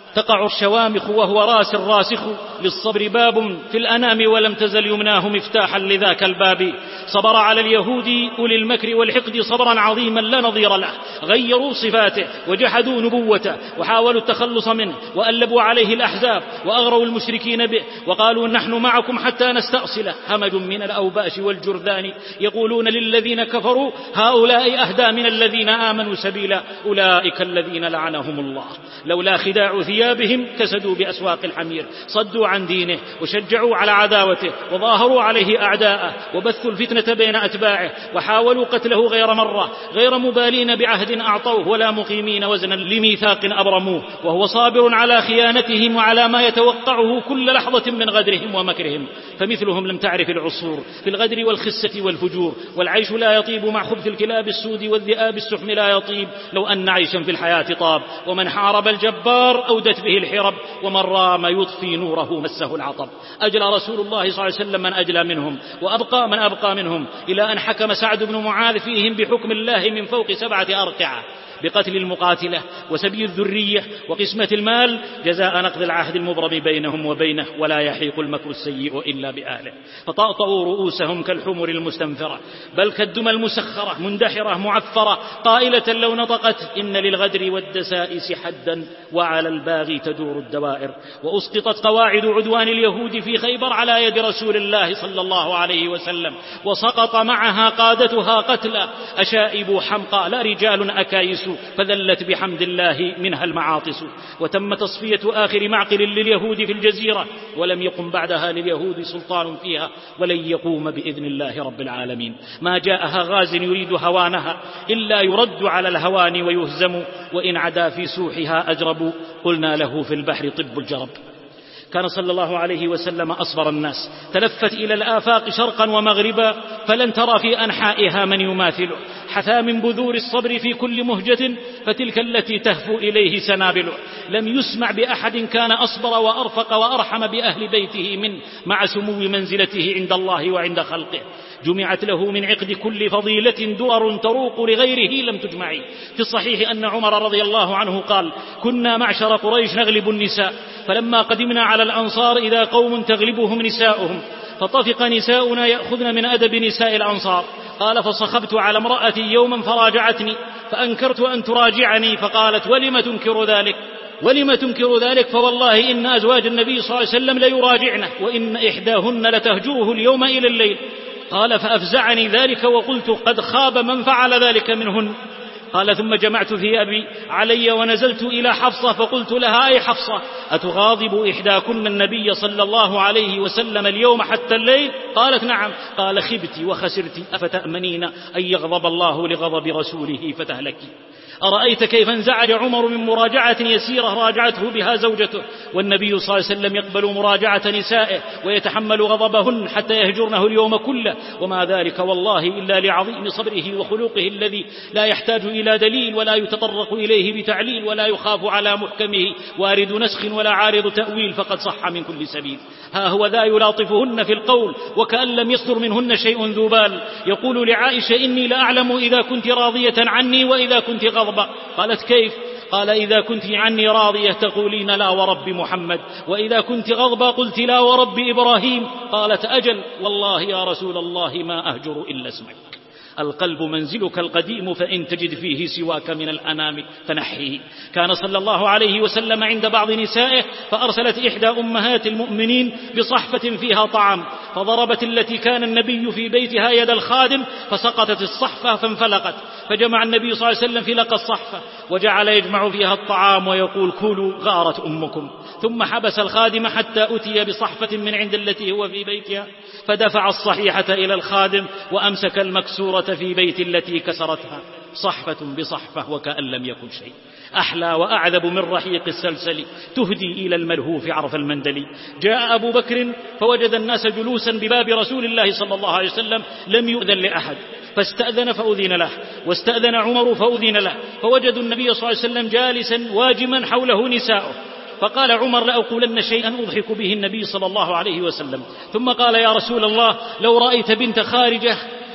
تقع الشوامخ وهو راس الراسخ، للصبر باب في الأنام ولم تزل يمناه مفتاحا لذاك الباب. صبر على اليهود أولي المكر والحقد صبرا عظيما لا نظير له، غيروا صفاته وجحدوا نبوته وحاولوا التخلص منه وألبوا عليه الأحزاب وأغروا المشركين به وقالوا نحن معكم حتى نستأصله. همج من الأوباش والجرذان يقولون للذين كفروا هؤلاء أهدى من الذين آمنوا سبيلا، أولئك الذين لعنهم الله. لولا خداع ثيابهم كسدوا بأسواق الحمير، صدوا عن دينه وشجعوا على عداوته وظاهروا عليه أعداءه وبثوا الفتنة بين أتباعه وحاولوا قتله غير مرة، غير مبالين بعهد أعطوه ولا مقيمين وزنا لميثاق أبرموه، وهو صابر على خيانتهم وعلى ما يتوقعه كل لحظة من غدرهم ومكرهم. فمثلهم لم تعرف العصور في الغدر والخسة والفجور، والعيش لا يطيب مع خبث الكلاب السود والذئاب السحم لا يطيب لو أن عيشا في الحياة طاب. ومن حارب الجبار أودت به الحرب، ومن رام يطفي نوره مسه العطب. أجلى رسول الله صلى الله عليه وسلم من أجلى منهم، وأبقى من أبقى منهم، إلى أن حكم سعد بن معاذ فيهم بحكم الله من فوق سبعة أرقعة، بقتل المقاتلة وسبي الذرية وقسمة المال جزاء نقض العهد المبرم بينهم وبينه، ولا يحيق المكر السيء إلا بأهله. فطأطأوا رؤوسهم كالحمر المستنفرة، بل كالدمى المسخرة مندحرة معفرة، قائلة لو نطقت إن للغدر والدسائس حدا وعلى الباغي تدور الدوائر. وأسقطت قواعد عدوان اليهود في خيبر على يد رسول الله صلى الله عليه وسلم، وسقط معها قادتها قتلى، أشائب حمقى لا رجال أكايس، فذلت بحمد الله منها المعاطس. وتم تصفية آخر معقل لليهود في الجزيرة، ولم يقم بعدها لليهود سلطان فيها، ولن يقوم بإذن الله رب العالمين. ما جاءها غاز يريد هوانها إلا يرد على الهوان ويهزم، وإن عدا في سوحها أجرب قلنا له في البحر طب الجرب. كان صلى الله عليه وسلم أصبر الناس، تلفت إلى الآفاق شرقا ومغربا فلن ترى في أنحائها من يماثله، حثى من بذور الصبر في كل مهجة فتلك التي تهفو إليه سنابله. لم يسمع بأحد كان أصبر وأرفق وأرحم بأهل بيته من، مع سمو منزلته عند الله وعند خلقه. جمعت له من عقد كل فضيلة درر تروق لغيره لم تجمعي. في الصحيح أن عمر رضي الله عنه قال: كنا معشر قريش نغلب النساء، فلما قدمنا على الأنصار إذا قوم تغلبهم نساؤهم، فطفق نساؤنا يأخذن من أدب نساء الأنصار. قال: فصخبت على امرأتي يوما فراجعتني، فأنكرت أن تراجعني، فقالت: ولم تنكر ذلك ولم تنكر ذلك فوالله إن أزواج النبي صلى الله عليه وسلم ليراجعنه، وإن إحداهن لتهجره اليوم إلى الليل. قال: فأفزعني ذلك وقلت: قد خاب من فعل ذلك منهن. قال: ثم جمعت ثيابي علي ونزلت إلى حفصة فقلت لها: أي حفصة، أتغاضب إحداكن النبي صلى الله عليه وسلم اليوم حتى الليل؟ قالت: نعم. قال: خبت وخسرت، أفتأمنين أن يغضب الله لغضب رسوله فتهلكي؟ أرأيت كيف انزعج عمر من مراجعة يسيرة راجعته بها زوجته، والنبي صلى الله عليه وسلم يقبل مراجعة نسائه ويتحمل غضبهن حتى يهجرنه اليوم كله، وما ذلك والله إلا لعظيم صبره وخلقه الذي لا يحتاج إلى دليل ولا يتطرق إليه بتعليل ولا يخاف على محكمه وارد نسخ ولا عارض تأويل، فقد صح من كل سبيل. ها هو ذا يلاطفهن في القول وكأن لم يصدر منهن شيء ذو بال، يقول لعائشة: إني لأعلم إذا كنت راضية عني وإذا كنت غضبة. قالت: كيف؟ قال: إذا كنت عني راضية تقولين لا ورب محمد، وإذا كنت غضبة قلت لا ورب إبراهيم. قالت: أجل والله يا رسول الله ما أهجر إلا اسمك. القلب منزلك القديم، فإن تجد فيه سواك من الأنام فنحيه. كان صلى الله عليه وسلم عند بعض نسائه، فأرسلت إحدى أمهات المؤمنين بصحفة فيها طعام، فضربت التي كان النبي في بيتها يد الخادم فسقطت الصحفة فانفلقت، فجمع النبي صلى الله عليه وسلم فلق الصحفة وجعل يجمع فيها الطعام ويقول: كلوا غارت أمكم. ثم حبس الخادم حتى أتي بصحفة من عند التي هو في بيتها، فدفع الصحيحة إلى الخادم وأمسك المكسورة في بيت التي كسرتها، صحفة بصحفة وكأن لم يكن شيء. أحلى وأعذب من رحيق السلسل، تهدي إلى الملهوف عرف المندل. جاء أبو بكر فوجد الناس جلوسا بباب رسول الله صلى الله عليه وسلم، لم يؤذن لأحد، فاستأذن فأذن له، واستأذن عمر فأذن له، فوجدوا النبي صلى الله عليه وسلم جالسا واجما حوله نساؤه. فقال عمر: لأقولن شيئا أضحك به النبي صلى الله عليه وسلم. ثم قال: يا رسول الله، لو رأيت بنت خارجة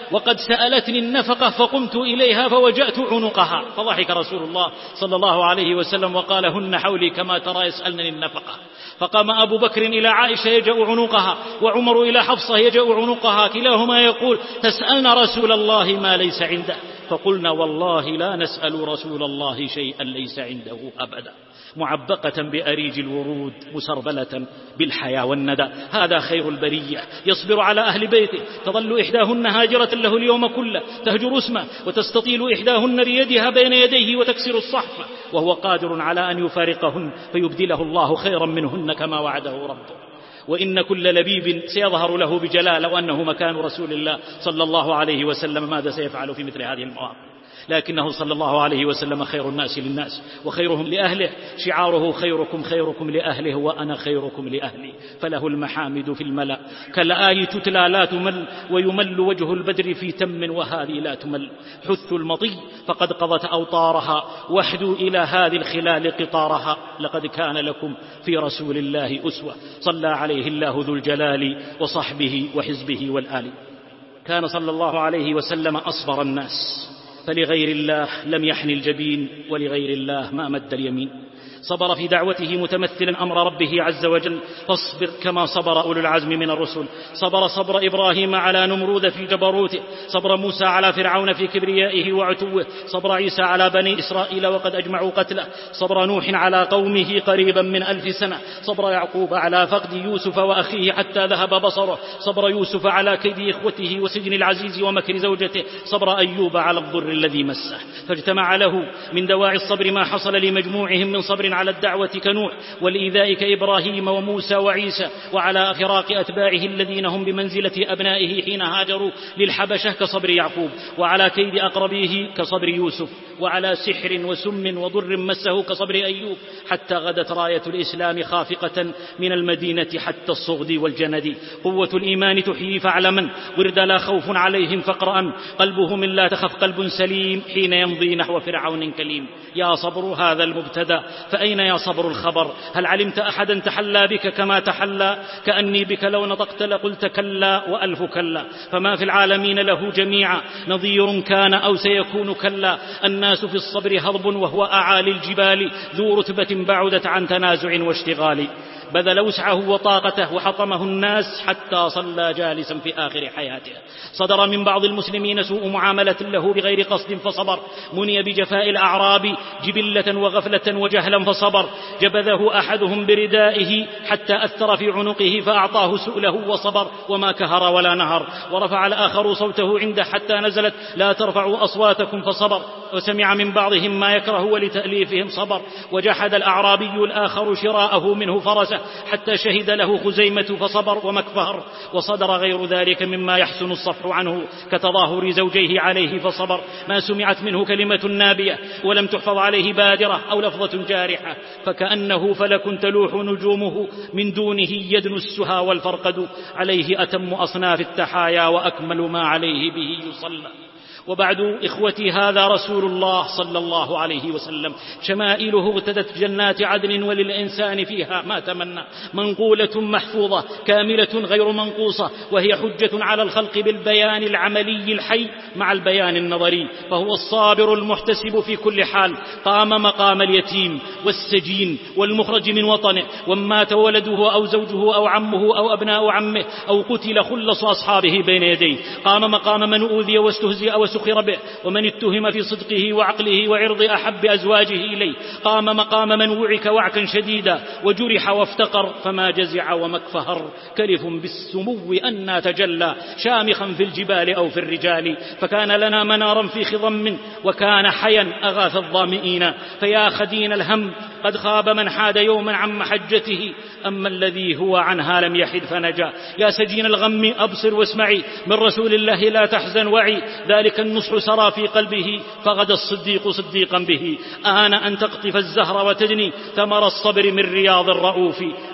وقد سألتني النفقة فقمت إليها فوجأت عنقها. فضحك رسول الله صلى الله عليه وسلم وقال هن حولي كما ترى يسألنني النفقة. فقام أبو بكر إلى عائشة يجأ عنقها، وعمر إلى حفصة يجأ عنقها، كلاهما يقول تسألن رسول الله ما ليس عنده. فقلنا والله لا نسأل رسول الله شيئا ليس عنده أبدا. معبقة بأريج الورود مسربلة بالحياة والندى، هذا خير البرية يصبر على أهل بيته. تظل إحداهن هاجرة له اليوم كله تهجر اسمه، وتستطيل إحداهن بيدها بين يديه وتكسر الصحف، وهو قادر على أن يفارقهن فيبدله الله خيرا منهن كما وعده ربه. وإن كل لبيب سيظهر له بجلال وأنه مكان رسول الله صلى الله عليه وسلم ماذا سيفعل في مثل هذه المواقف، لكنه صلى الله عليه وسلم خير الناس للناس وخيرهم لأهله. شعاره خيركم خيركم لأهله وأنا خيركم لأهلي، فله المحامد في الملأ كالآي تتلى لا تمل، ويمل وجه البدر في تم وهذه لا تمل. حث المطي فقد قضت أوطارها، واحدوا إلى هذه الخلال قطارها، لقد كان لكم في رسول الله أسوة. صلى عليه الله ذو الجلال وصحبه وحزبه والآل. كان صلى الله عليه وسلم أصبر الناس، فلغير الله لم يحن الجبين، ولغير الله ما مد اليمين. صبر في دعوته متمثلا أمر ربه عز وجل، فاصبر كما صبر أولو العزم من الرسل. صبر صبر إبراهيم على نمرود في جبروته، صبر موسى على فرعون في كبريائه وعتوه، صبر عيسى على بني إسرائيل وقد أجمعوا قتله، صبر نوح على قومه قريبا من ألف سنة، صبر يعقوب على فقد يوسف وأخيه حتى ذهب بصره، صبر يوسف على كيد إخوته وسجن العزيز ومكر زوجته، صبر أيوب على الضر الذي مسه. فاجتمع له من دواعي الصبر ما حصل لمجموعهم من صبر على الدعوة كنوح، والإيذاء كإبراهيم وموسى وعيسى، وعلى فراق أتباعه الذين هم بمنزلة أبنائه حين هاجروا للحبشة كصبر يعقوب، وعلى كيد أقربيه كصبر يوسف، وعلى سحر وسم وضر مسه كصبر أيوب، حتى غدت راية الإسلام خافقة من المدينة حتى الصغد والجند. قوة الإيمان تحيي فاعلما، ورد لا خوف عليهم فاقرأ، قلبه من لا تخف قلب سليم، حين يمضي نحو فرعون كليم. يا صبر هذا المبتدأ، فأين يا صبر الخبر؟ هل علمت أحدا تحلى بك كما تحلى؟ كأني بك لو نطقت لقلت كلا وألف كلا. فما في العالمين له جميعا نظير كان أو سيكون كلا. الناس في الصبر هضب وهو أعالي الجبال، ذو رتبة بعدت عن تنازع واشتغال. بذل وسعه وطاقته وحطمه الناس حتى صلى جالسا في آخر حياته. صدر من بعض المسلمين سوء معاملة له بغير قصد فصبر، مني بجفاء الأعراب جبلة وغفلة وجهلا فصبر. جبذه أحدهم بردائه حتى أثر في عنقه فأعطاه سؤله وصبر، وما كهر ولا نهر. ورفع الآخر صوته عنده حتى نزلت لا ترفعوا أصواتكم فصبر. وسمع من بعضهم ما يكره ولتأليفهم صبر. وجحد الأعرابي الآخر شراءه منه فرسه حتى شهد له خزيمة فصبر ومكفهر. وصدر غير ذلك مما يحسن الصفح عنه كتظاهر زوجيه عليه فصبر. ما سمعت منه كلمة نابية ولم تحفظ عليه بادرة أو لفظة جارحة، فكأنه فلك تلوح نجومه من دونه يدنو السها والفرقد. عليه أتم أصناف التحايا وأكمل ما عليه به يصلى. وبعد إخوتي، هذا رسول الله صلى الله عليه وسلم، شمائله اغتدت جنات عدن وللإنسان فيها ما تمنى، منقولة محفوظة كاملة غير منقوصة، وهي حجة على الخلق بالبيان العملي الحي مع البيان النظري. فهو الصابر المحتسب في كل حال، قام مقام اليتيم والسجين والمخرج من وطنه، ومات ولده أو زوجه أو عمه أو أبناء عمه أو قتل خلص أصحابه بين يديه. قام مقام من أوذي واستهزئ وسخر به، ومن اتهم في صدقه وعقله وعرض أحب أزواجه إليه. قام مقام من وعك وعكا شديدا وجرح وافتقر، فما جزع ومكفهر. كلف بالسمو أن تجلى، شامخا في الجبال أو في الرجال. فكان لنا منارا في خضم، وكان حيا أغاث الظامئين. فيا خدين الهم قد خاب من حاد يوما عن محجته، أما الذي هو عنها لم يحد فنجا. يا سجين الغم أبصر واسمعي، من رسول الله لا تحزن وعي. ذلك النصح سرى في قلبه، فغدا الصديق صديقا به. آن أن تقطف الزهر وتجني ثمر الصبر من رياض الرؤوف.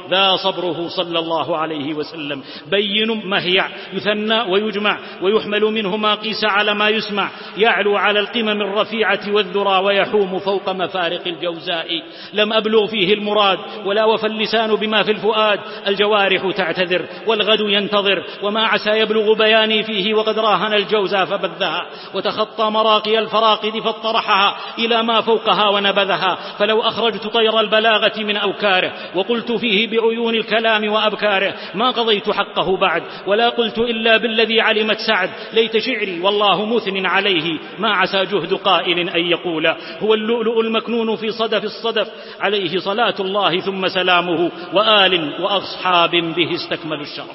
ذا صبره صلى الله عليه وسلم، بين مهيع يثنى ويجمع ويحمل منه ما قيس على ما يسمع، يعلو على القمم الرفيعة والذرى ويحوم فوق مفارق الجوزاء. لم أبلغ فيه المراد ولا وفى اللسان بما في الفؤاد، الجوارح تعتذر والغد ينتظر، وما عسى يبلغ بياني فيه وقد راهن الجوزاء فبذها، وتخطى مراقي الفراقد فاطرحها إلى ما فوقها ونبذها. فلو أخرجت طير البلاغة من أوكاره وقلت فيه بعيون الكلام وأبكاره، ما قضيت حقه بعد ولا قلت إلا بالذي علمت سعد. ليت شعري والله مثن عليه، ما عسى جهد قائل أن يقول هو اللؤلؤ المكنون في صدف الصدف. عليه صلاة الله ثم سلامه وآل وأصحاب به استكملوا الشرف.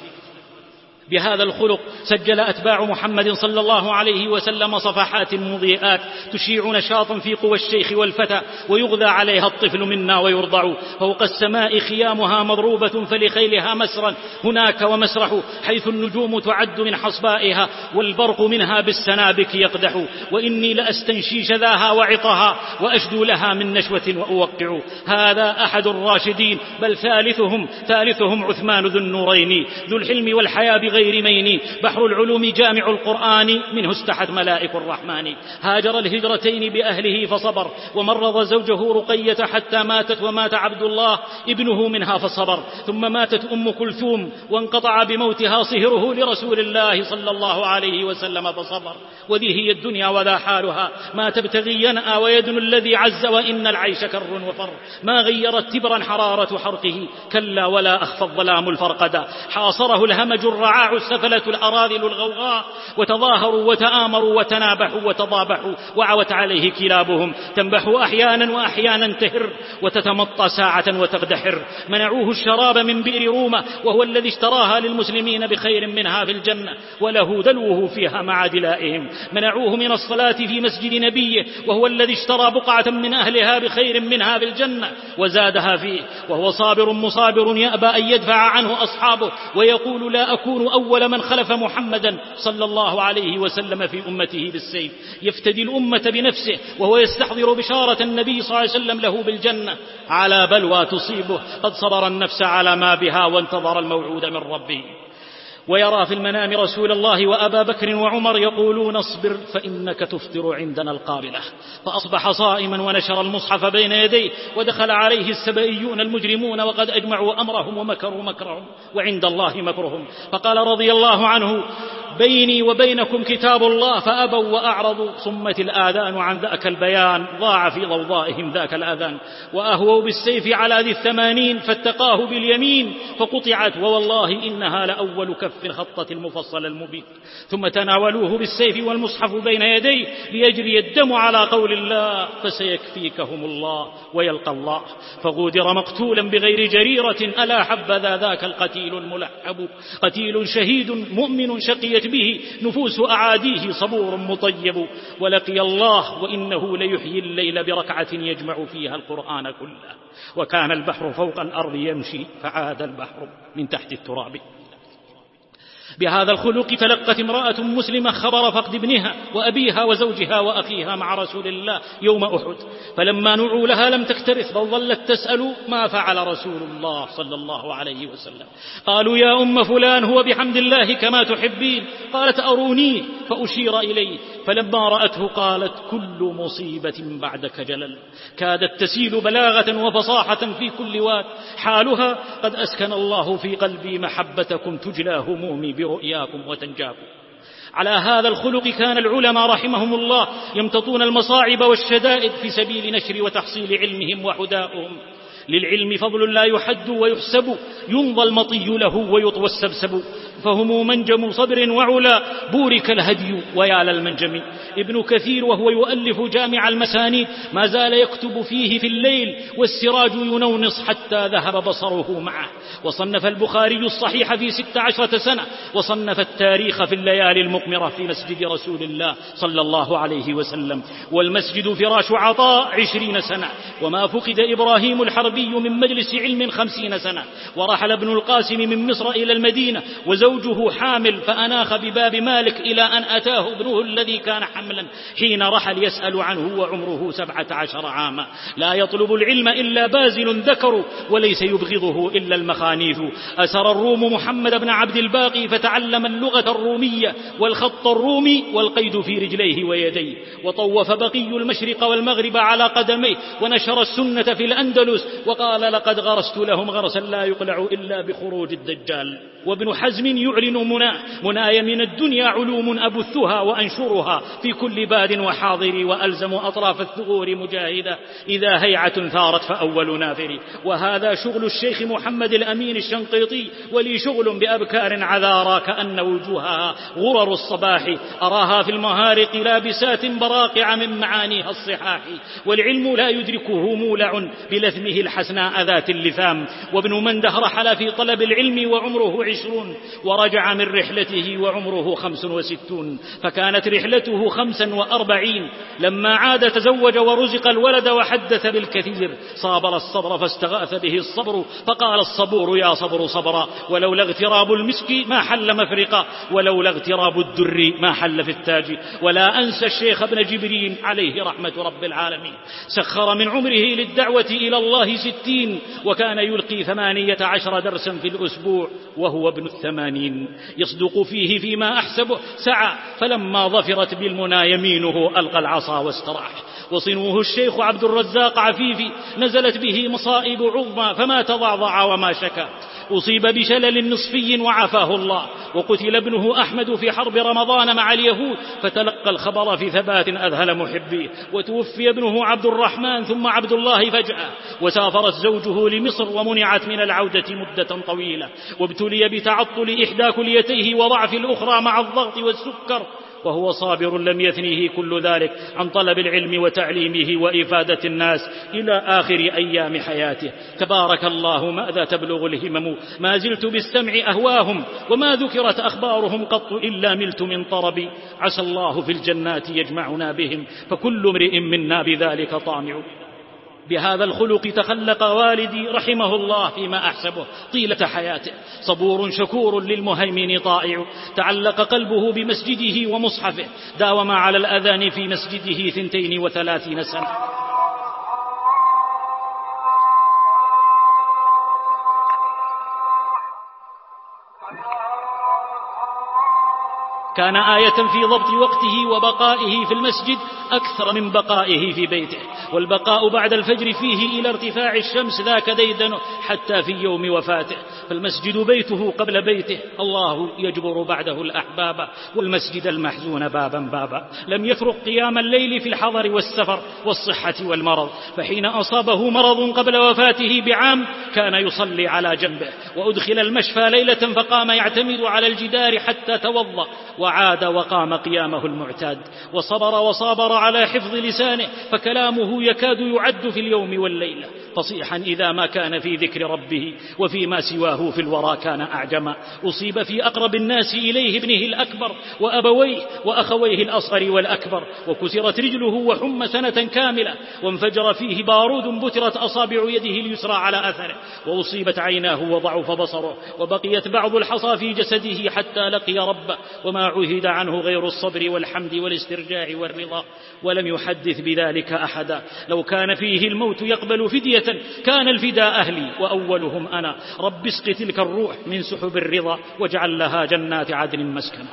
بهذا الخلق سجل أتباع محمد صلى الله عليه وسلم صفحات مضيئات تشيع نشاطا في قوى الشيخ والفتى، ويغذى عليها الطفل منا ويرضع. فوق السماء خيامها مضروبة فلخيلها مسرا هناك ومسرح، حيث النجوم تعد من حصبائها والبرق منها بالسنابك يقدح. وإني لأستنشي شذاها وعطها وأشدو لها من نشوة وأوقع. هذا أحد الراشدين بل ثالثهم ثالثهم عثمان ذو النورين، ذو الحلم والحياة غير مين، بحر العلوم جامع القرآن، منه استحت ملائك الرحمن. هاجر الهجرتين بأهله فصبر، ومرض زوجه رقية حتى ماتت، ومات عبد الله ابنه منها فصبر. ثم ماتت أم كلثوم وانقطع بموتها صهره لرسول الله صلى الله عليه وسلم فصبر. وذي هي الدنيا وذا حالها، ما تبتغي ينأى ويدن الذي عز، وإن العيش كر وفر. ما غيرت تبرا حرارة حرقه، كلا ولا أخفى الظلام الفرقدا. حاصره الهمج الرعاع السفلة الأراذل الغوغاء، وتظاهروا وتآمروا وتنابحوا وتضابحوا، وعوت عليه كلابهم تنبح أحيانا وأحيانا تهر، وتتمطى ساعة وتغدحر. منعوه الشراب من بئر رومة، وهو الذي اشتراها للمسلمين بخير منها في الجنة، وله دلوه فيها مع دلائهم. منعوه من الصلاة في مسجد نبيه، وهو الذي اشترى بقعة من أهلها بخير منها في الجنة وزادها فيه، وهو صابر مصابر يأبى أن يدفع عنه أصحابه، ويقول لا أكون أول من خلف محمدا صلى الله عليه وسلم في أمته بالسيف. يفتدي الأمة بنفسه، وهو يستحضر بشارة النبي صلى الله عليه وسلم له بالجنة على بلوى تصيبه، قد صبر النفس على ما بها وانتظر الموعود من ربه. ويرى في المنام رسول الله وأبا بكر وعمر يقولون اصبر فإنك تفطر عندنا القابلة. فأصبح صائما ونشر المصحف بين يديه، ودخل عليه السبئيون المجرمون وقد أجمعوا أمرهم ومكروا مكرهم، وعند الله مكرهم. فقال رضي الله عنه بيني وبينكم كتاب الله، فأبوا وأعرضوا. صمت الآذان عن ذاك البيان، ضاع في ضوضائهم ذاك الآذان. وأهووا بالسيف على ذي الثمانين، فاتقاه باليمين فقطعت، ووالله إنها لأول كف الخطة المفصل المبين. ثم تناولوه بالسيف والمصحف بين يديه ليجري الدم على قول الله، فسيكفيكهم الله ويلقى الله. فغودر مقتولا بغير جريرة، ألا حبذا ذاك القتيل الملحب. قتيل شهيد مؤمن شقيت به نفوس أعاديه، صبور مطيب. ولقي الله وإنه ليحيي الليل بركعة يجمع فيها القرآن كله. وكان البحر فوق الأرض يمشي، فعاد البحر من تحت التراب. بهذا الخلق تلقت امرأة مسلمة خبر فقد ابنها وأبيها وزوجها وأخيها مع رسول الله يوم أحد، فلما نعوا لها لم تكترث، بل ظلت تسأل ما فعل رسول الله صلى الله عليه وسلم. قالوا يا أم فلان هو بحمد الله كما تحبين. قالت أرونيه، فأشير إليه، فلما رأته قالت كل مصيبة بعدك جلل. كادت تسيل بلاغة وفصاحة في كل واد، حالها قد أسكن الله في قلبي محبتكم، تجلى همومي برؤياكم وتنجاكم. على هذا الخلق كان العلماء رحمهم الله يمتطون المصاعب والشدائد في سبيل نشر وتحصيل علمهم وحدائهم. للعلم فضل لا يحد ويحسب، يمضى المطي له ويطوى السبسب. فهم منجم صبر وعلا، بورك الهدي ويا للمنجم. ابن كثير وهو يؤلف جامع المسانيد ما زال يكتب فيه في الليل والسراج ينونص حتى ذهب بصره معه. وصنف البخاري الصحيح في ست عشرة سنة، وصنف التاريخ في الليالي المقمرة في مسجد رسول الله صلى الله عليه وسلم. والمسجد فراش عطاء عشرين سنة. وما فقد إبراهيم الحرب العربي من مجلس علم خمسين سنة، ورحل ابن القاسم من مصر إلى المدينة وزوجه حامل، فأناخ بباب مالك إلى أن أتاه ابنه الذي كان حملا حين رحل يسأل عنه وعمره سبعة عشر عاما. لا يطلب العلم إلا بازل ذكر، وليس يبغضه إلا المخانيث. أسر الروم محمد بن عبد الباقي فتعلم اللغة الرومية والخط الرومي والقيد في رجليه ويديه، وطوف بقي المشرق والمغرب على قدميه، ونشر السنة في الأندلس، وقال لقد غرست لهم غرسا لا يقلع إلا بخروج الدجال. وابن حزم يعلن مناه مناي من الدنيا علوم أبثها وأنشرها في كل باد وحاضر، وألزم أطراف الثغور مجاهدة إذا هيعة ثارت فأول نافر. وهذا شغل الشيخ محمد الأمين الشنقيطي، ولي شغل بأبكار عذارى كأن وجوهها غرر الصباح، أراها في المهارق لابسات براقع من معانيها الصحاح، والعلم لا يدركه مولع بلثمه الحسناء ذات اللثام. وابن منده رحل في طلب العلم وعمره عشرون، ورجع من رحلته وعمره خمس وستون، فكانت رحلته خمسا وأربعين. لما عاد تزوج ورزق الولد وحدث بالكثير، صابر الصبر فاستغاث به الصبر، فقال الصبور يا صبر صبرا، ولولا اغتراب المسك ما حل مفرقا، ولولا اغتراب الدر ما حل في التاج. ولا أنسى الشيخ ابن جبرين عليه رحمة رب العالمين، سخر من عمره للدعوة إلى الله ستين، وكان يلقي ثمانية عشر درسا في الأسبوع وهو ابن الثمانين، يصدق فيه فيما أحسبه سعى، فلما ظفرت بالمنى يمينه ألقى العصا واستراح. وصنوه الشيخ عبد الرزاق عفيفي، نزلت به مصائب عظمى فما تضعضع وما شكا، أصيب بشلل نصفي وعافاه الله. وقتل ابنه أحمد في حرب رمضان مع اليهود، فتلقى الخبر في ثبات أذهل محبيه. وتوفي ابنه عبد الرحمن ثم عبد الله فجأة، وسافرت زوجه لمصر ومنعت من العودة مدة طويلة، وابتلي بتعطل إحدى كليتيه وضعف الأخرى مع الضغط والسكر، وهو صابر لم يثنيه كل ذلك عن طلب العلم وتعليمه وإفادة الناس إلى آخر أيام حياته. تبارك الله ماذا تبلغ الهمم، ما زلت بالسمع أهواهم، وما ذكرت أخبارهم قط إلا ملت من طربي. عسى الله في الجنات يجمعنا بهم، فكل امرئ منا بذلك طامع. بهذا الخلق تخلق والدي رحمه الله فيما أحسبه طيلة حياته، صبور شكور للمهيمن طائع، تعلق قلبه بمسجده ومصحفه، داوم على الأذان في مسجده ثنتين وثلاثين سنة. كان آية في ضبط وقته وبقائه في المسجد أكثر من بقائه في بيته، والبقاء بعد الفجر فيه إلى ارتفاع الشمس ذاك ديدنه حتى في يوم وفاته، فالمسجد بيته قبل بيته. الله يجبر بعده الأحباب، والمسجد المحزون بابا بابا. لم يفرق قيام الليل في الحضر والسفر والصحة والمرض، فحين أصابه مرض قبل وفاته بعام كان يصلي على جنبه، وأدخل المشفى ليلة فقام يعتمد على الجدار حتى توضأ، وعاد وقام قيامه المعتاد، وصبر وصابر على حفظ لسانه، فكلامه يكاد يعد في اليوم والليلة، فصيحا إذا ما كان في ذكر ربه، وفيما سواه في الورى كان أعجما. أصيب في أقرب الناس إليه ابنه الأكبر وأبويه وأخويه الأصغر والأكبر، وكسرت رجله وحم سنة كاملة، وانفجر فيه بارود بترت أصابع يده اليسرى على أثره، وأصيبت عيناه وضعف بصره، وبقيت بعض الحصى في جسده حتى لقي ربه، وما عهد عنه غير الصبر والحمد والاسترجاع والرضا، ولم يحدث بذلك أحدا. لو كان فيه الموت يقبل فدية كان الفداء أهلي وأولهم أنا، رب اسق تلك الروح من سحب الرضا، واجعل لها جنات عدن مسكنا.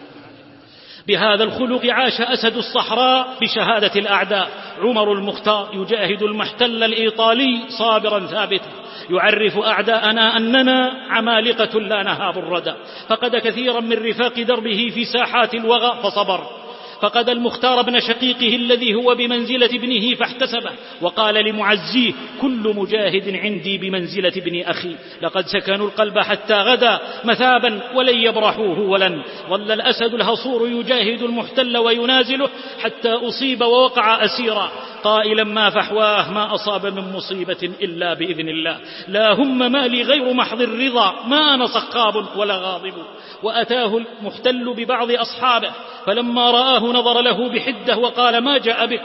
بهذا الخلق عاش أسد الصحراء بشهادة الأعداء عمر المختار، يجاهد المحتل الإيطالي صابرا ثابتا، يعرف أعداءنا أننا عمالقة لا نهاب الردى، فقد كثيرا من رفاق دربه في ساحات الوغى فصبر، فقد المختار ابن شقيقه الذي هو بمنزلة ابنه فاحتسبه، وقال لمعزيه كل مجاهد عندي بمنزلة ابن أخي، لقد سكنوا القلب حتى غدا مثابا ولن يبرحوه ولن. ظل الأسد الهصور يجاهد المحتل وينازله حتى أصيب ووقع أسيرا، قائلا ما فحواه ما أصاب من مصيبة إلا بإذن الله، لا هم مالي غير محض الرضا، ما أنا صخاب ولا غاضب. وأتاه المحتل ببعض أصحابه، فلما رآه نظر له بحدة وقال ما جاء بك؟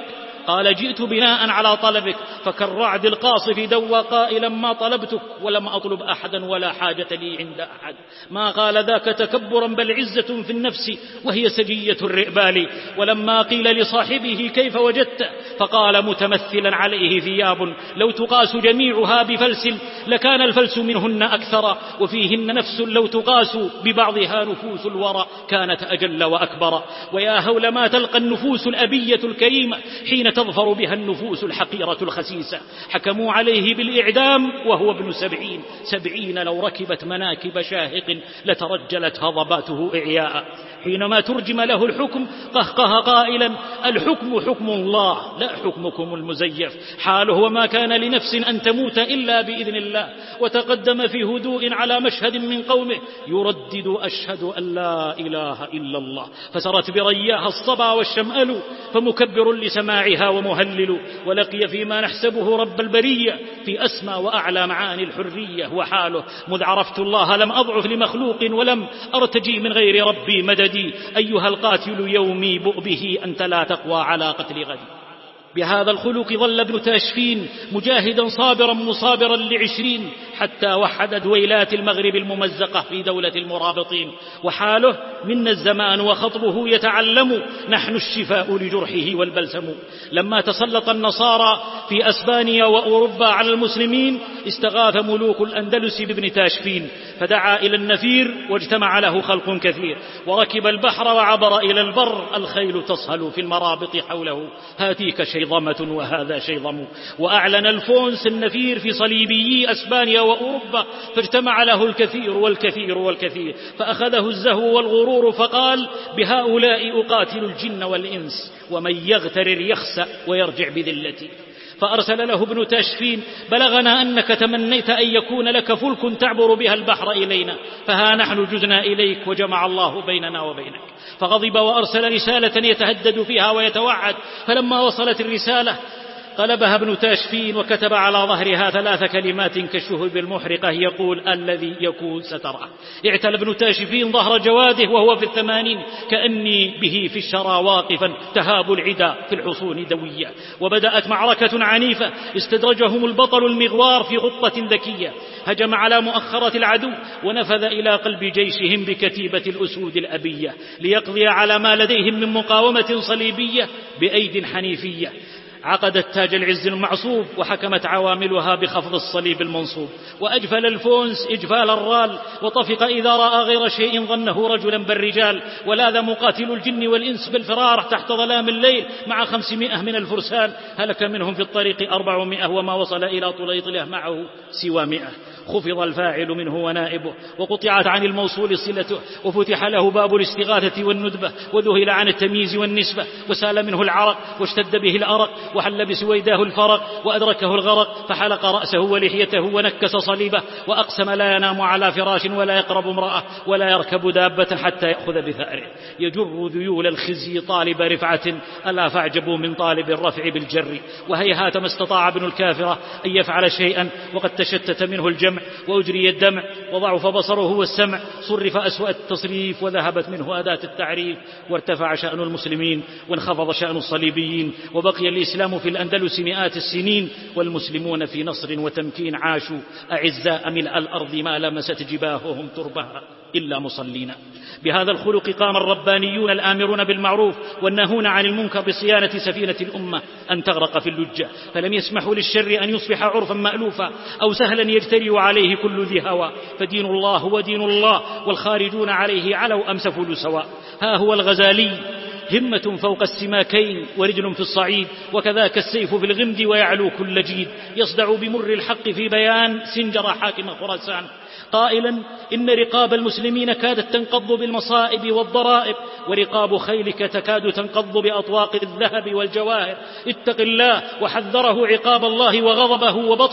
قال جئت بناء على طلبك، فكالرعد القاصف دوى قائلا ما طلبتك ولم أطلب أحدا ولا حاجة لي عند أحد. ما قال ذاك تكبرا بل عزة في النفس وهي سجية الرئبال. ولما قيل لصاحبه كيف وجدت فقال متمثلا عليه ثياب لو تقاس جميعها بفلس لكان الفلس منهن أكثر، وفيهن نفس لو تقاس ببعضها نفوس الورى كانت أجل وأكبر. ويا هول ما تلقى النفوس الأبية الكريمة حين تظفر بها النفوس الحقيرة الخسيسة. حكموا عليه بالإعدام وهو ابن سبعين سبعين لو ركبت مناكب شاهق لترجلت هضباته إعياء. حينما ترجم له الحكم قهقه قائلا الحكم حكم الله لا حكمكم المزيف. حاله وما كان لنفس أن تموت إلا بإذن الله. وتقدم في هدوء على مشهد من قومه يردد أشهد أن لا إله إلا الله، فسرت برياها الصبا والشمأل فمكبر لسماعها ومهلل. ولقي فيما نحسبه رب البرية في أسمى وأعلى معاني الحرية. وحاله مذ عرفت الله لم أضعف لمخلوق ولم أرتجي من غير ربي مددي. أيها القاتل يومي بؤ به أنت لا تقوى على قتل غدي. بهذا الخلق ظل ابن تاشفين مجاهدا صابرا مصابرا لعشرين حتى وحد دويلات المغرب الممزقة في دولة المرابطين. وحاله منا الزمان وخطبه يتعلم نحن الشفاء لجرحه والبلسم. لما تسلط النصارى في أسبانيا وأوروبا على المسلمين استغاث ملوك الأندلس بابن تاشفين فدعا إلى النفير واجتمع له خلق كثير، وركب البحر وعبر إلى البر الخيل تصهل في المرابط حوله هاتيك شيظمة وهذا شيظم. وأعلن الفونس النفير في صليبيي أسبانيا وأوروبا فاجتمع له الكثير والكثير والكثير فأخذه الزهو والغرور فقال بهؤلاء أقاتل الجن والإنس ومن يغترر يخسأ ويرجع بذلتي. فأرسل له ابن تاشفين بلغنا أنك تمنيت أن يكون لك فلك تعبر بها البحر إلينا فها نحن جزنا إليك وجمع الله بيننا وبينك. فغضب وأرسل رسالة يتهدد فيها ويتوعد. فلما وصلت الرسالة قلبها ابن تاشفين وكتب على ظهرها ثلاث كلمات كالشهب المحرقة يقول الذي يكون سترى. اعتل ابن تاشفين ظهر جواده وهو في الثمانين كأني به في الشرى واقفا تهاب العدا في الحصون دوية. وبدأت معركة عنيفة استدرجهم البطل المغوار في غطة ذكية هجم على مؤخرة العدو ونفذ إلى قلب جيشهم بكتيبة الأسود الأبية ليقضي على ما لديهم من مقاومة صليبية بأيد حنيفية. عقدت تاج العز المعصوب وحكمت عواملها بخفض الصليب المنصوب. وأجفل الفونس إجفال الرال وطفق إذا رأى غير شيء ظنه رجلا بالرجال. ولاذ مقاتل الجن والإنس بالفرار تحت ظلام الليل مع خمسمائة من الفرسان هلك منهم في الطريق أربعمائة وما وصل إلى طليطلة معه سوى مئة. خفض الفاعل منه ونائبه وقطعت عن الموصول صلته وفتح له باب الاستغاثة والندبة وذهل عن التمييز والنسبة وسال منه العرق واشتد به الأرق وحل بسويداه الفرق وأدركه الغرق فحلق رأسه ولحيته ونكس صليبه وأقسم لا ينام على فراش ولا يقرب امرأة ولا يركب دابة حتى يأخذ بثأره. يجر ذيول الخزي طالب رفعة ألا فاعجبوا من طالب الرفع بالجر. وهيهات ما استطاع ابن الكافرة أن يفعل شيئا وقد تشتت منه الجمع وأجري الدمع وضعف بصره والسمع صرف أسوأ التصريف وذهبت منه أداة التعريف وارتفع شأن المسلمين وانخفض شأن الصليبيين وبقي الإسلام في الأندلس مئات السنين والمسلمون في نصر وتمكين عاشوا أعزاء ملء الأرض ما لمست جباههم تربها إلا مصلين. بهذا الخلق قام الربانيون الآمرون بالمعروف والناهون عن المنكر بصيانة سفينة الأمة أن تغرق في اللجة. فلم يسمحوا للشر أن يصبح عرفا مألوفا أو سهلا يجتري عليه كل ذي هوى. فدين الله هو دين الله والخارجون عليه علوا أم سفلوا سواء. ها هو الغزالي همة فوق السماكين ورجل في الصعيد وكذاك السيف في الغمد ويعلو كل جيد. يصدع بمر الحق في بيان سنجر حاكم خراسان قائلا إن رقاب المسلمين كادت تنقض بالمصائب والضرائب ورقاب خيلك تكاد تنقض بأطواق الذهب والجواهر. اتق الله وحذره عقاب الله وغضبه وبطشه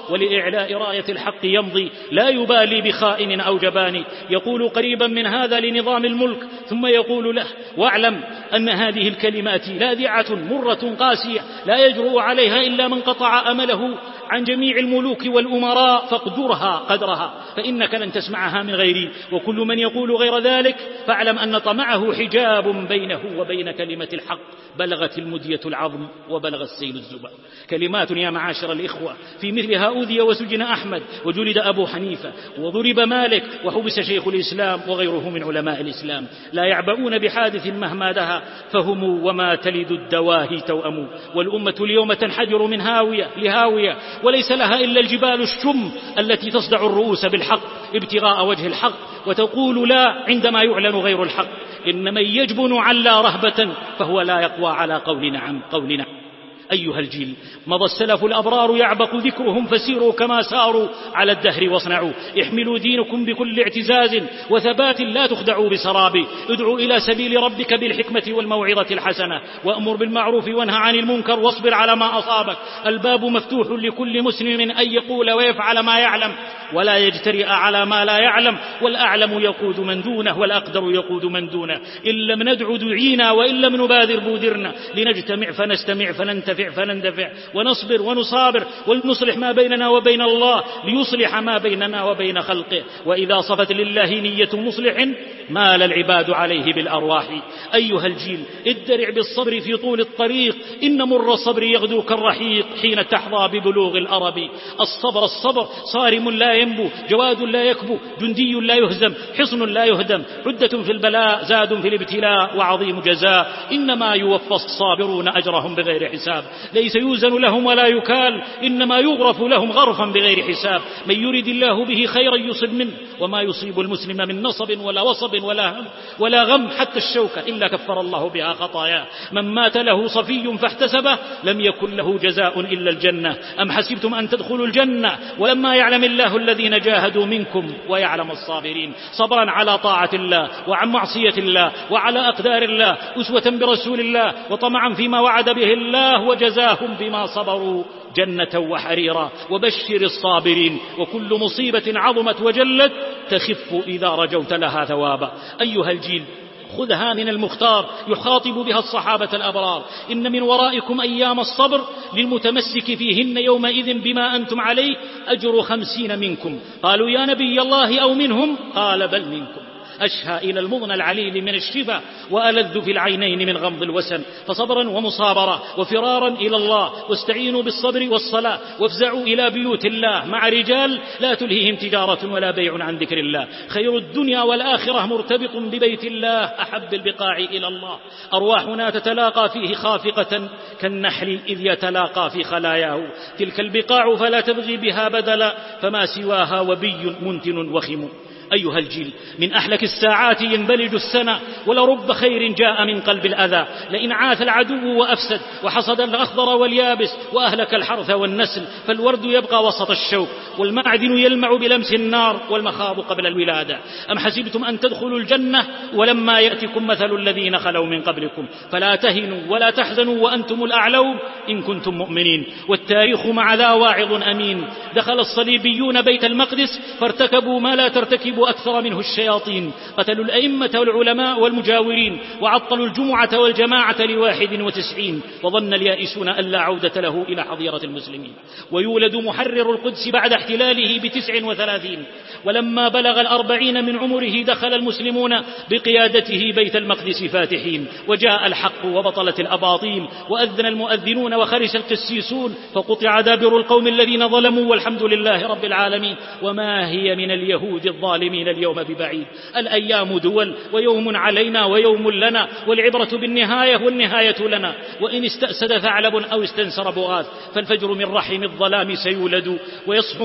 ولإعلاء راية الحق يمضي لا يبالي بخائن أو جبان. يقول قريبا من هذا لنظام الملك ثم يقول له: واعلم أن هذه الكلمات لاذعة مرة قاسية لا يجرؤ عليها إلا من قطع أمله عن جميع الملوك والأمراء، فاقدرها قدرها فإنك لن تسمعها من غيري، وكل من يقول غير ذلك فاعلم أن طمعه حجاب بينه وبين كلمة الحق. بلغت المدية العظم وبلغ السيل الزبر. كلمات يا معاشر الإخوة في مثلها أوذي وسجن أحمد وجلد أبو حنيفة وضرب مالك وحبس شيخ الإسلام وغيره من علماء الإسلام. لا يعبؤون بحادث مهما دها فهم وما تلد الدواهي توأم. والأمة اليوم تنحدر من هاوية لهاوية وليس لها إلا الجبال الشم التي تصدع الرؤوس بالحق ابتغاء وجه الحق وتقول لا عندما يعلن غير الحق. إن من يجبن علا رهبة فهو لا يقوى على قول نعم قول نعم. أيها الجيل، مضى السلف الأبرار يعبق ذكرهم فسيروا كما ساروا على الدهر واصنعوا. احملوا دينكم بكل اعتزاز وثبات لا تخدعوا بسراب. ادعوا إلى سبيل ربك بالحكمة والموعظة الحسنة وأمر بالمعروف وانهى عن المنكر واصبر على ما أصابك. الباب مفتوح لكل مسلم أن يقول ويفعل ما يعلم ولا يجترئ على ما لا يعلم. والأعلم يقود من دونه والأقدر يقود من دونه. إن لم ندع دعينا وإن لم نبادر بودرنا. لنجتمع فنستمع فننتفع فنندفع ونصبر ونصابر ونصلح ما بيننا وبين الله ليصلح ما بيننا وبين خلقه. وإذا صفت لله نية مصلح مال العباد عليه بالأرواح. أيها الجيل، ادرع بالصبر في طول الطريق إن مر الصبر يغدو كالرحيق حين تحظى ببلوغ الأرب. الصبر الصبر صارم لا ينبو جواد لا يكبو جندي لا يهزم حصن لا يهدم عدة في البلاء زاد في الابتلاء وعظيم جزاء. إنما يوفى الصابرون أجرهم بغير حساب. ليس يوزن لهم ولا يكال إنما يغرف لهم غرفا بغير حساب. من يرد الله به خيرا يصب منه وما يصيب المسلم من نصب ولا وصب ولا هم ولا غم حتى الشوكة إلا كفر الله بها خطاياه. من مات له صفي فاحتسبه لم يكن له جزاء إلا الجنة. أم حسبتم أن تدخلوا الجنة ولما يعلم الله الذين جاهدوا منكم ويعلم الصابرين. صبرا على طاعة الله وعن معصية الله وعلى أقدار الله أسوة برسول الله وطمعا فيما وعد به الله وجزاهم بما صبروا جنة وحريرا. وبشر الصابرين وكل مصيبة عظمت وجلت تخف إذا رجوت لها ثوابا. أيها الجيل، خذها من المختار يخاطب بها الصحابة الأبرار. إن من ورائكم أيام الصبر للمتمسك فيهن يومئذ بما أنتم عليه أجر خمسين منكم. قالوا يا نبي الله أو منهم؟ قال بل منكم. أشهى إلى المضن العليل من الشفا وألذ في العينين من غمض الوسن. فصبرا ومصابرة وفرارا إلى الله. واستعينوا بالصبر والصلاة وافزعوا إلى بيوت الله مع رجال لا تلهيهم تجارة ولا بيع عن ذكر الله. خير الدنيا والآخرة مرتبط ببيت الله أحب البقاع إلى الله. أرواحنا تتلاقى فيه خافقة كالنحل إذ يتلاقى في خلاياه. تلك البقاع فلا تبغي بها بدلا فما سواها وبي منتن وخم. أيها الجيل، من أحلك الساعات ينبلج السنة ولرب خير جاء من قلب الأذى. لئن عاث العدو وأفسد وحصد الأخضر واليابس وأهلك الحرث والنسل فالورد يبقى وسط الشوك والمعدن يلمع بلمس النار والمخاض قبل الولادة. أم حسبتم أن تدخلوا الجنة ولما يأتكم مثل الذين خلوا من قبلكم فلا تهنوا ولا تحزنوا وأنتم الأعلون إن كنتم مؤمنين. والتاريخ مع ذا واعظ أمين. دخل الصليبيون بيت المقدس فارتكبوا ما لا ترتكب أكثر منه الشياطين. قتلوا الأئمة والعلماء والمجاورين وعطلوا الجمعة والجماعة لواحد وتسعين. وظن اليائسون أن لا عودة له إلى حظيرة المسلمين. ويولد محرر القدس بعد احتلاله بتسع وثلاثين. ولما بلغ الأربعين من عمره دخل المسلمون بقيادته بيت المقدس فاتحين. وجاء الحق وبطلت الأباطيل وأذن المؤذنون وخرس القسيسون فقطع دابر القوم الذين ظلموا والحمد لله رب العالمين. وما هي من اليهود الظالمين اليوم ببعيد. الأيام دول ويوم علينا ويوم لنا والعبرة بالنهاية والنهاية لنا. وإن استأسد ثعلب أو استنسر بغاث فالفجر من رحم الظلام سيولد ويصحو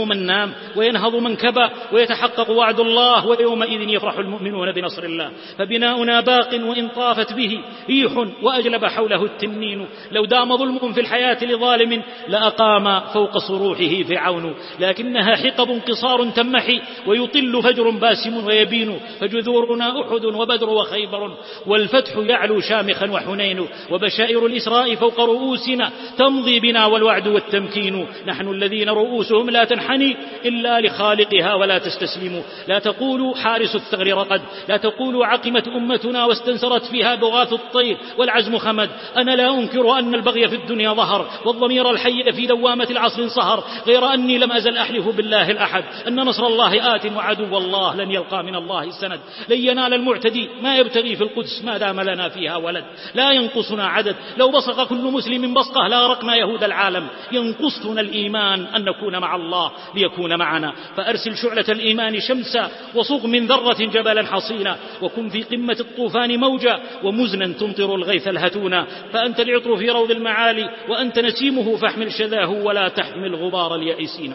من نام وينهض من كبى ويتحقق وعد الله، ويومئذ يفرح المؤمنون بنصر الله. فبناؤنا باق وإن طافت به ريح وأجلب حوله التنين. لو دام ظلم في الحياة لظالم لأقام فوق صروحه فرعون، لكنها حقب قصار تمحي ويطل فجر باسم ويبين. فجذورنا أحد وبدر وخيبر والفتح يعلو شامخا وحنين، وبشائر الإسراء فوق رؤوسنا تمضي بنا والوعد والتمكين. نحن الذين رؤوسهم لا تنحني إلا لخالقها ولا تستسلم. لا تقولوا حارس الثغر رقد، لا تقولوا عقمت أمتنا واستنسرت فيها بغاث الطير والعزم خمد. أنا لا أنكر أن البغي في الدنيا ظهر والضمير الحي في دوامة العصر سهر، غير أني لم أزل أحلف بالله الأحد أن نصر الله آت وعدو الله لن يلقى من الله السند. لن ينال المعتدي ما يبتغي في القدس ما دام لنا فيها ولد. لا ينقصنا عدد، لو بصق كل مسلم بصقه لأغرقنا يهود العالم. ينقصنا الإيمان أن نكون مع الله ليكون معنا. فأرسل شعلة الإيمان شمسا وصغ من ذرة جبلا حصينا، وكن في قمة الطوفان موجا ومزنا تمطر الغيث الهتونا. فأنت العطر في روض المعالي وأنت نسيمه فاحمل شذاه ولا تحمل غبار اليائسين.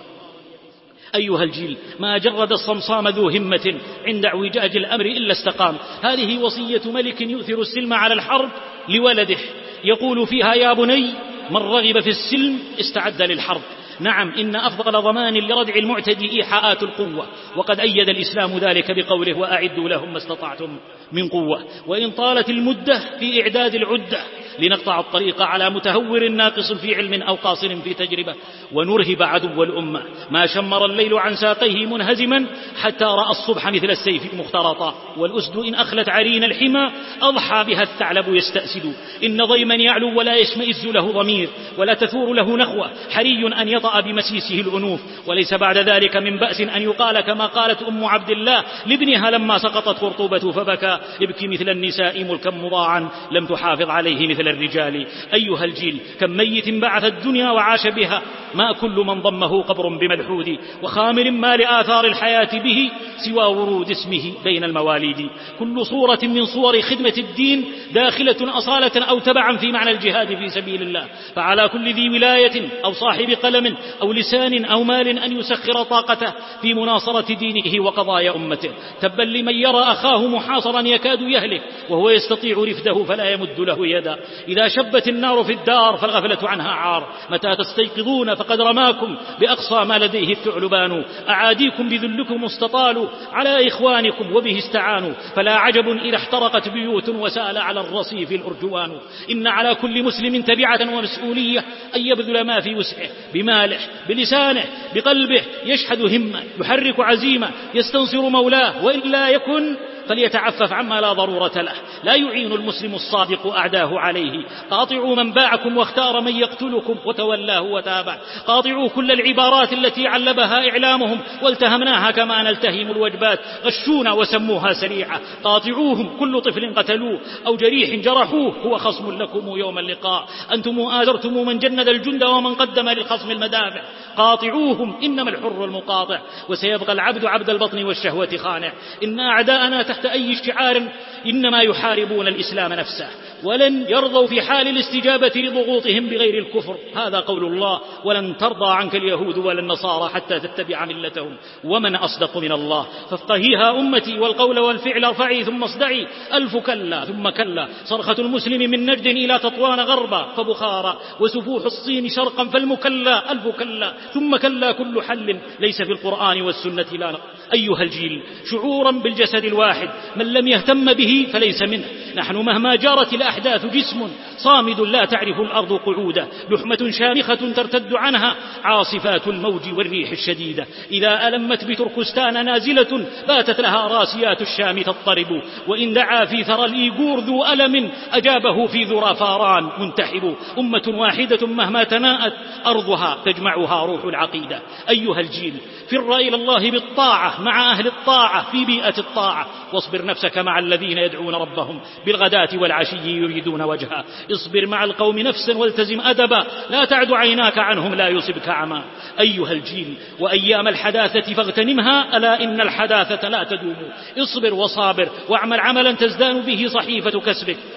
أيها الجيل، ما جرد الصمصام ذو همة عند اعوجاج الأمر إلا استقام. هذه وصية ملك يؤثر السلم على الحرب لولده، يقول فيها يا بني من رغب في السلم استعد للحرب. نعم، إن أفضل ضمان لردع المعتدي إيحاءات القوة، وقد أيد الإسلام ذلك بقوله وأعدوا لهم ما استطعتم من قوة. وإن طالت المدة في إعداد العدة لنقطع الطريق على متهور ناقص في علم أو قاصر في تجربة، ونرهب عدو الأمة. ما شمر الليل عن ساقيه منهزما حتى رأى الصبح مثل السيف مخترطا. والأسد إن أخلت عرين الحمى أضحى بها الثعلب يستأسد. إن ضيما يعلو ولا يشمئز له ضمير ولا تثور له نخوة، حري أن يطأ بمسيسه الأنوف. وليس بعد ذلك من بأس أن يقال كما قالت أم عبد الله لابنها لما سقطت خرطوبة فبكى ابكي مثل النساء ملكا مضاعا لم تحافظ عليه مثل الرجال. أيها الجيل، كم ميت بعث الدنيا وعاش بها، ما كل من ضمه قبر بملحود، وخامر ما لآثار الحياة به سوى ورود اسمه بين المواليد. كل صورة من صور خدمة الدين داخلة أصالة أو تبعا في معنى الجهاد في سبيل الله. فعلى كل ذي ولاية أو صاحب قلم أو لسان أو مال أن يسخر طاقته في مناصرة دينه وقضايا أمته. تبا لمن يرى أخاه محاصرا يكاد يهلك وهو يستطيع رفده فلا يمد له يدا. إذا شبت النار في الدار فالغفلة عنها عار. متى تستيقظون فقد رماكم بأقصى ما لديه الثعلبان. أعاديكم بذلكم استطالوا على إخوانكم وبه استعانوا. فلا عجب إذا احترقت بيوت وسال على الرصيف الأرجوان. إن على كل مسلم تبعة ومسؤولية أن يبذل ما في وسعه بماله بلسانه بقلبه، يشحذ همة يحرك عزيمة يستنصر مولاه، وإلا يكن فليتعفف عما لا ضرورة له. لا يعين المسلم الصادق أعداه عليه. قاطعوا من باعكم واختار من يقتلكم وتولاه وتابع. قاطعوا كل العبارات التي علبها إعلامهم والتهمناها كما نلتهم الوجبات. غشونا وسموها سريعة. قاطعوهم، كل طفل قتلوه أو جريح جرحوه هو خصم لكم يوم اللقاء. أنتم آزرتم من جند الجند ومن قدم للخصم المدافع. قاطعوهم، إنما الحر المقاطع، وسيبقى العبد عبد البطن والشهوة خانع. إن أعداءنا تحت أي شعار إنما يحاربون الإسلام نفسه، ولن يرضوا في حال الاستجابة لضغوطهم بغير الكفر. هذا قول الله: ولن ترضى عنك اليهود ولا النصارى حتى تتبع ملتهم ومن أصدق من الله. فافقهيها أمتي والقول والفعل ارفعي ثم اصدعي. ألف كلا ثم كلا. صرخة المسلم من نجد إلى تطوان غربا فبخارا، وسفوح الصين شرقا فالمكلا. ألف كلا ثم كلا. كل حل ليس في القرآن والسنة لا. أيها الجيل، شعورا بالجسد الواحد من لم يهتم به فليس منه. نحن مهما جارت الأحداث جسم صامد لا تعرف الأرض قعوده، لحمة شامخة ترتد عنها عاصفات الموج والريح الشديدة. إذا ألمت بتركستان نازلة باتت لها راسيات الشام تضطرب. وإن دعا في ثرى الإيغور ذو ألم أجابه في ذرى فاران منتحب. أمة واحدة مهما تناءت أرضها تجمعها روح العقيدة. أيها الجيل، فر إلى الله بالطاعة مع أهل الطاعة في بيئة الطاعة، واصبر نفسك مع الذين يدعون ربهم بالغداة والعشي يريدون وجهه. اصبر مع القوم نفسا والتزم أدبا، لا تعد عيناك عنهم لا يصبك عما. أيها الجيل، وأيام الحداثة فاغتنمها، ألا إن الحداثة لا تدوم. اصبر وصابر واعمل عملا تزدان به صحيفة كسبك،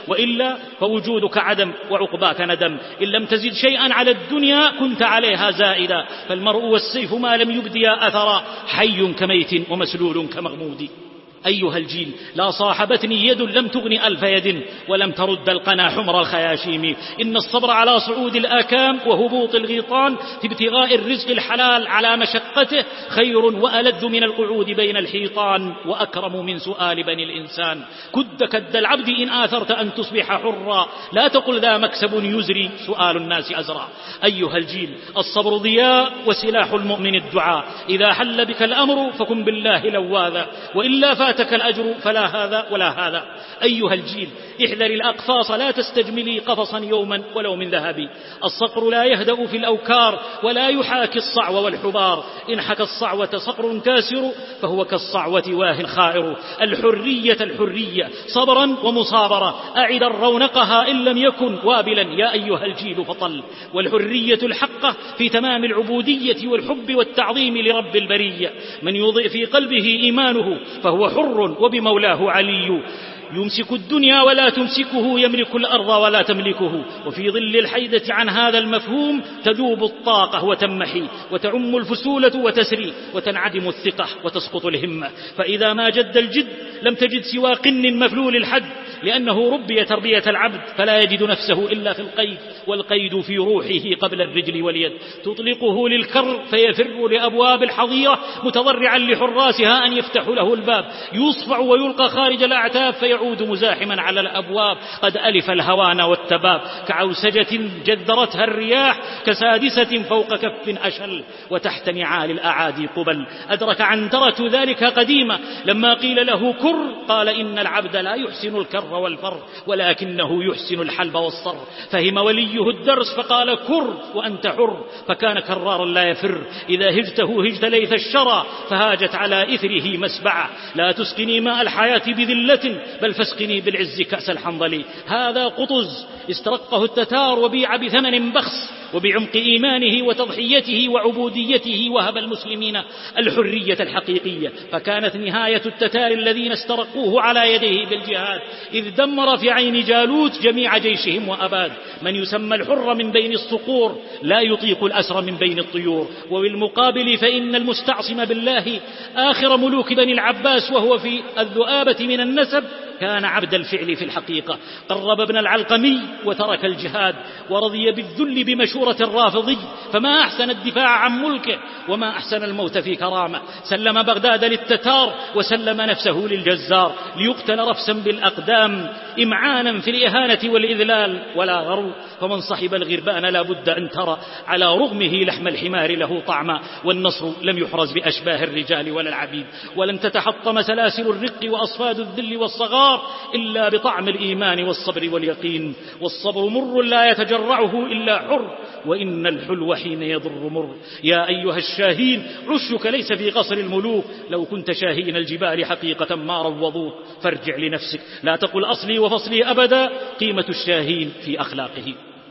وإلا فوجودك عدم وعقباك ندم. إن لم تزد شيئا على الدنيا كنت عليها زائدا، فالمرء والسيف ما لم يبديا أثرا، حي كميت ومسلول كمغمود. أيها الجيل، لا صاحبتني يد لم تغن ألف يد، ولم ترد القنا حمر الخياشيم. إن الصبر على صعود الآكام وهبوط الغيطان في ابتغاء الرزق الحلال على مشقته خير وألذ من القعود بين الحيطان، وأكرم من سؤال بني الإنسان. كد كد العبد إن آثرت أن تصبح حرا، لا تقل ذا مكسب يزري، سؤال الناس أزرع. أيها الجيل، الصبر ضياء وسلاح المؤمن الدعاء. إذا حل بك الأمر فكن بالله لواذا، وإلا فات الأجر فلا هذا ولا هذا. أيها الجيل، احذر الأقفاص لا تستجملي قفصا يوما ولو من ذهب. الصقر لا يهدأ في الأوكار ولا يحاكي الصعو والحبار. إن حكى الصعوة صقر كاسر فهو كالصعوة واه خائر. الحرية الحرية صبرا ومصابرة، أعد رونقها إن لم يكن وابلا يا أيها الجيل فطل. والحرية الحقة في تمام العبودية والحب والتعظيم لرب البرية. من يضئ في قلبه إيمانه فهو حر وبمولاه علي. يمسك الدنيا ولا تمسكه، يملك الأرض ولا تملكه. وفي ظل الحيدة عن هذا المفهوم تذوب الطاقة وتمحي، وتعم الفسولة وتسري، وتنعدم الثقة وتسقط الهمة. فإذا ما جد الجد لم تجد سوى قن مفلول الحد، لأنه ربي تربية العبد فلا يجد نفسه إلا في القيد، والقيد في روحه قبل الرجل واليد. تطلقه للكر فيفر لأبواب الحظيرة متضرعا لحراسها أن يفتحوا له الباب، يصفع ويلقى خارج الأعتاب فيعود مزاحما على الأبواب. قد ألف الهوان والتباب كعوسجة جذرتها الرياح، كسادسة فوق كف أشل وتحت نعال الأعادي قبل. أدرك عنترة ذلك قديما لما قيل له كر، قال إن العبد لا يحسن الكر والفر ولكنه يحسن الحلب والصر. فهم وليه الدرس فقال كر وأنت حر، فكان كرارا لا يفر. إذا هجته هجت ليث الشرى، فهاجت على إثره مسبعة. لا تسقني ماء الحياة بذلة، بل فاسقني بالعز كأس الحنظل. هذا قطز استرقه التتار وبيع بثمن بخس، وبعمق إيمانه وتضحيته وعبوديته وهب المسلمين الحرية الحقيقية. فكانت نهاية التتار الذين استرقوه على يديه بالجهاد، إذ دمر في عين جالوت جميع جيشهم وأباد. من يسمى الحر من بين الصقور لا يطيق الأسر من بين الطيور. وبالمقابل فإن المستعصم بالله آخر ملوك بني العباس وهو في الذؤابة من النسب كان عبد الفعل في الحقيقة. قرب ابن العلقمي وترك الجهاد، ورضي بالذل بمشورة الرافضي، فما أحسن الدفاع عن ملكه وما أحسن الموت في كرامة. سلم بغداد للتتار وسلم نفسه للجزار، ليقتل رفسا بالأقدام إمعانا في الإهانة والإذلال ولا غرو. فمن صحب الغربان لا بد أن ترى على رغمه لحم الحمار له طعما. والنصر لم يحرز بأشباه الرجال ولا العبيد، ولن تتحطم سلاسل الرق وأصفاد الذل والصغار إلا بطعم الإيمان والصبر واليقين. والصبر مر لا يتجرعه إلا حر، وإن الحلو حين يضر مر. يا أيها الشاهين، عشك ليس في قصر الملوك، لو كنت شاهين الجبال حقيقة ما روضوك. فارجع لنفسك، لا تقل أصلي وفصلي أبدا، قيمة الشاهين في أخلاقه.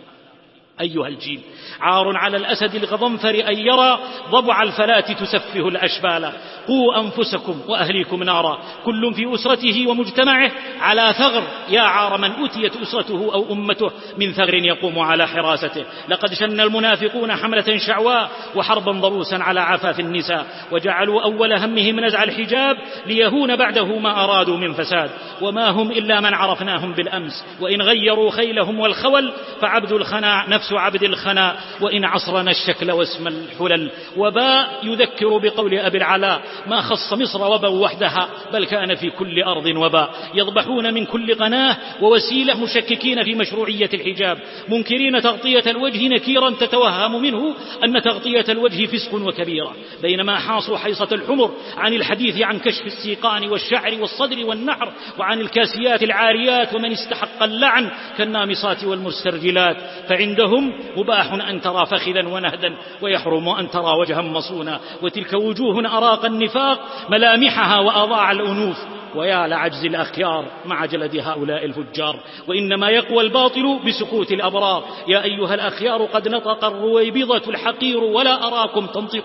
أيها الجيل، عار على الأسد الغضنفر أن يرى ضبع الفلاة تسفه الأشبال. قوا أنفسكم وأهليكم نارا، كل في أسرته ومجتمعه على ثغر. يا عار من أتيت أسرته أو أمته من ثغر يقوم على حراسته. لقد شن المنافقون حملة شعواء وحربا ضروسا على عفاف النساء، وجعلوا أول همهم نزع الحجاب ليهون بعده ما أرادوا من فساد. وما هم إلا من عرفناهم بالأمس، وإن غيروا خيلهم والخول فعبد الخنا نفس عبد الخنا، وإن عصرنا الشكل واسم الحلل. وباء يذكر بقول أبي العلاء: ما خص مصر وبا وحدها، بل كان في كل أرض وباء. يضبحون من كل قناة ووسيلة مشككين في مشروعية الحجاب، منكرين تغطية الوجه نكيرا تتوهم منه أن تغطية الوجه فسق وكبيرة، بينما حاصوا حيصة الحمر عن الحديث عن كشف السيقان والشعر والصدر والنحر، وعن الكاسيات العاريات ومن استحق اللعن كالنامصات والمسترجلات. فعندهم مباح أن ترى فخذا ونهدا، ويحرم أن ترى وجها مصونا. وتلك وجوه أراق النفاق ملامحها وأضاع الأنوف. ويا لعجز الأخيار مع جلد هؤلاء الفجار. وإنما يقوى الباطل بسكوت الأبرار. يا أيها الأخيار، قد نطق الرويبضة الحقير ولا أراكم تنطقون.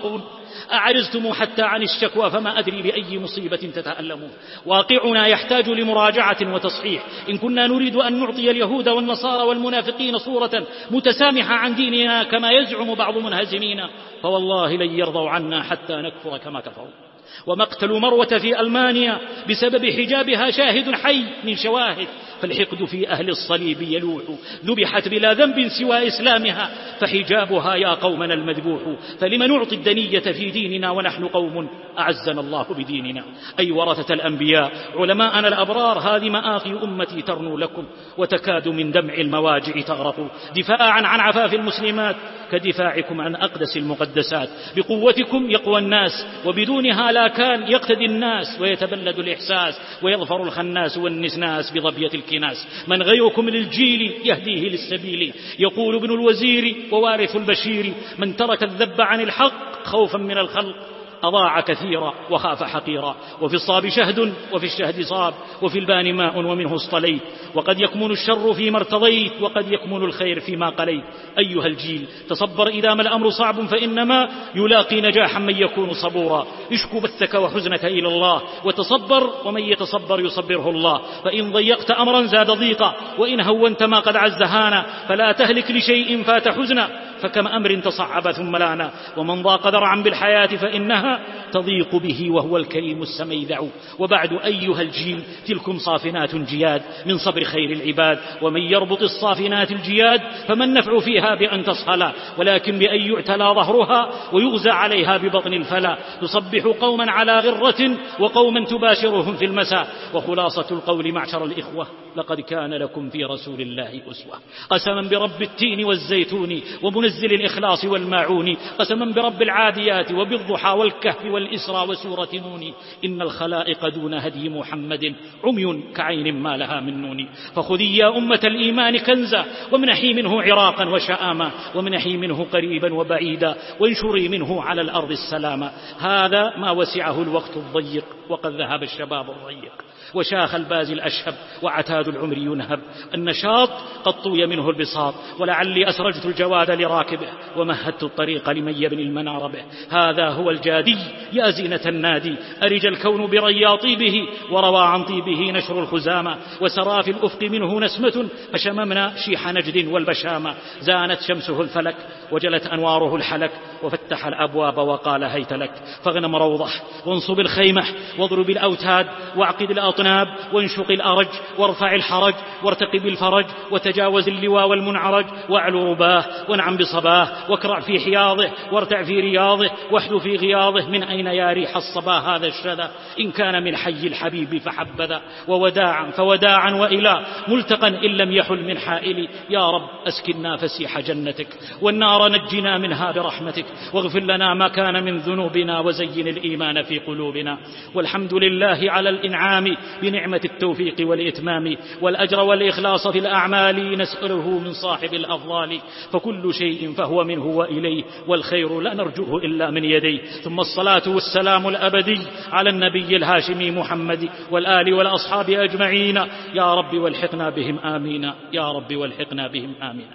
أعرزتم حتى عن الشكوى فما أدري بأي مصيبة تتألمون. واقعنا يحتاج لمراجعة وتصحيح. إن كنا نريد أن نعطي اليهود والنصارى والمنافقين صورة متسامحة عن ديننا كما يزعم بعض منهزمينا فوالله لن يرضوا عنا حتى نكفر كما كفروا. ومقتل مروة في ألمانيا بسبب حجابها شاهد حي من شواهد، فالحقد في أهل الصليب يلوح. ذبحت بلا ذنب سوى إسلامها فحجابها يا قومنا المذبوح. فلم نعطي الدنية في ديننا ونحن قوم أعزنا الله بديننا. أي ورثة الأنبياء علماءنا الأبرار هذه مآخي أمتي ترنو لكم وتكاد من دمع المواجع تغرق. دفاعا عن عفاف المسلمات كدفاعكم عن أقدس المقدسات. بقوتكم يقوى الناس وبدونها لا كان يقتدي الناس ويتبلد الإحساس ويظفر الخناس والنسناس بظبية الكناس. من غيركم للجيل يهديه للسبيل. يقول ابن الوزير ووارث البشير من ترك الذب عن الحق خوفا من الخلق أضاع كثيرا وخاف حقيرا. وفي الصاب شهد وفي الشهد صاب وفي البان ماء ومنه اصطليت. وقد يكمن الشر فيما ارتضيت وقد يكمن الخير فيما قليت. أيها الجيل تصبر إذا ما الأمر صعب فإنما يلاقي نجاحا من يكون صبورا. اشكو بثك وحزنك إلى الله وتصبر ومن يتصبر يصبره الله. فإن ضيقت أمرا زاد ضيقا وإن هونت ما قد عز هانا. فلا تهلك لشيء فات حزنا فكم أمر تصعب ثم لانا. ومن ضاق ذرعا بالحياة فإنها تضيق به وهو الكريم السميدع. وبعد أيها الجيل تلكم صافنات جياد من صبر خير العباد. ومن يربط الصافنات الجياد فما النفع فيها بأن تصهلا ولكن بأن يعتلى ظهرها ويغزى عليها ببطن الفلا. تصبح قوما على غرة وقوما تباشرهم في المساء. وخلاصة القول معشر الإخوة لقد كان لكم في رسول الله أسوة. قسما برب التين والزيتون ومنزل الإخلاص والماعون. قسما برب العاديات وبالضحى والكهف والإسرى وسورة نون. إن الخلائق دون هدي محمد عمي كعين ما لها من نون. فخذي يا أمة الإيمان كنزا وامنحي منه عراقا وشآما وامنحي منه قريبا وبعيدا وانشري منه على الأرض السلاما. هذا ما وسعه الوقت الضيق وقد ذهب الشباب الضيق وشاخ الباز الأشهب وعتاد العمر ينهب. النشاط قد طوي منه البساط ولعلي أسرجت الجواد لراكبه ومهدت الطريق لمن يبني المنار به. هذا هو الجادي يا زينة النادي أرج الكون برياطي به وروى عن طيبه نشر الخزامة. وسرى في الأفق منه نسمة فشممنا شيح نجد والبشامة. زانت شمسه الفلك وجلت أنواره الحلك وفتح الأبواب وقال هيت لك. فاغنم روضة وانصب الخيمة واضرب الأوتاد واعقد الأطناب وانشق الأرج وارفع الحرج وارتقب الفرج وتجاوز اللواء والمنعرج واعلو رباه وانعم بصباه واكرع في حياضه وارتع في رياضه واحدو في غياضه. من أين يا ريح الصبا هذا الشذا إن كان من حي الحبيب فحبذا. ووداعا فوداعا وإلى ملتقا إن لم يحل من حائل. يا رب أسكننا فسيح جنتك والنار نجنا منها برحمتك واغفر لنا ما كان من ذنوبنا وزين الإيمان في قلوبنا. والحمد لله على الإنعام بنعمة التوفيق والإتمام والأجر والإخلاص في الأعمال. نسأله من صاحب الأفضال فكل شيء فهو منه وإليه والخير لا نرجوه إلا من يديه. ثم الصلاة والسلام الأبدي على النبي الهاشمي محمد والآل والأصحاب أجمعين. يا رب والحقنا بهم آمين. يا رب والحقنا بهم آمين.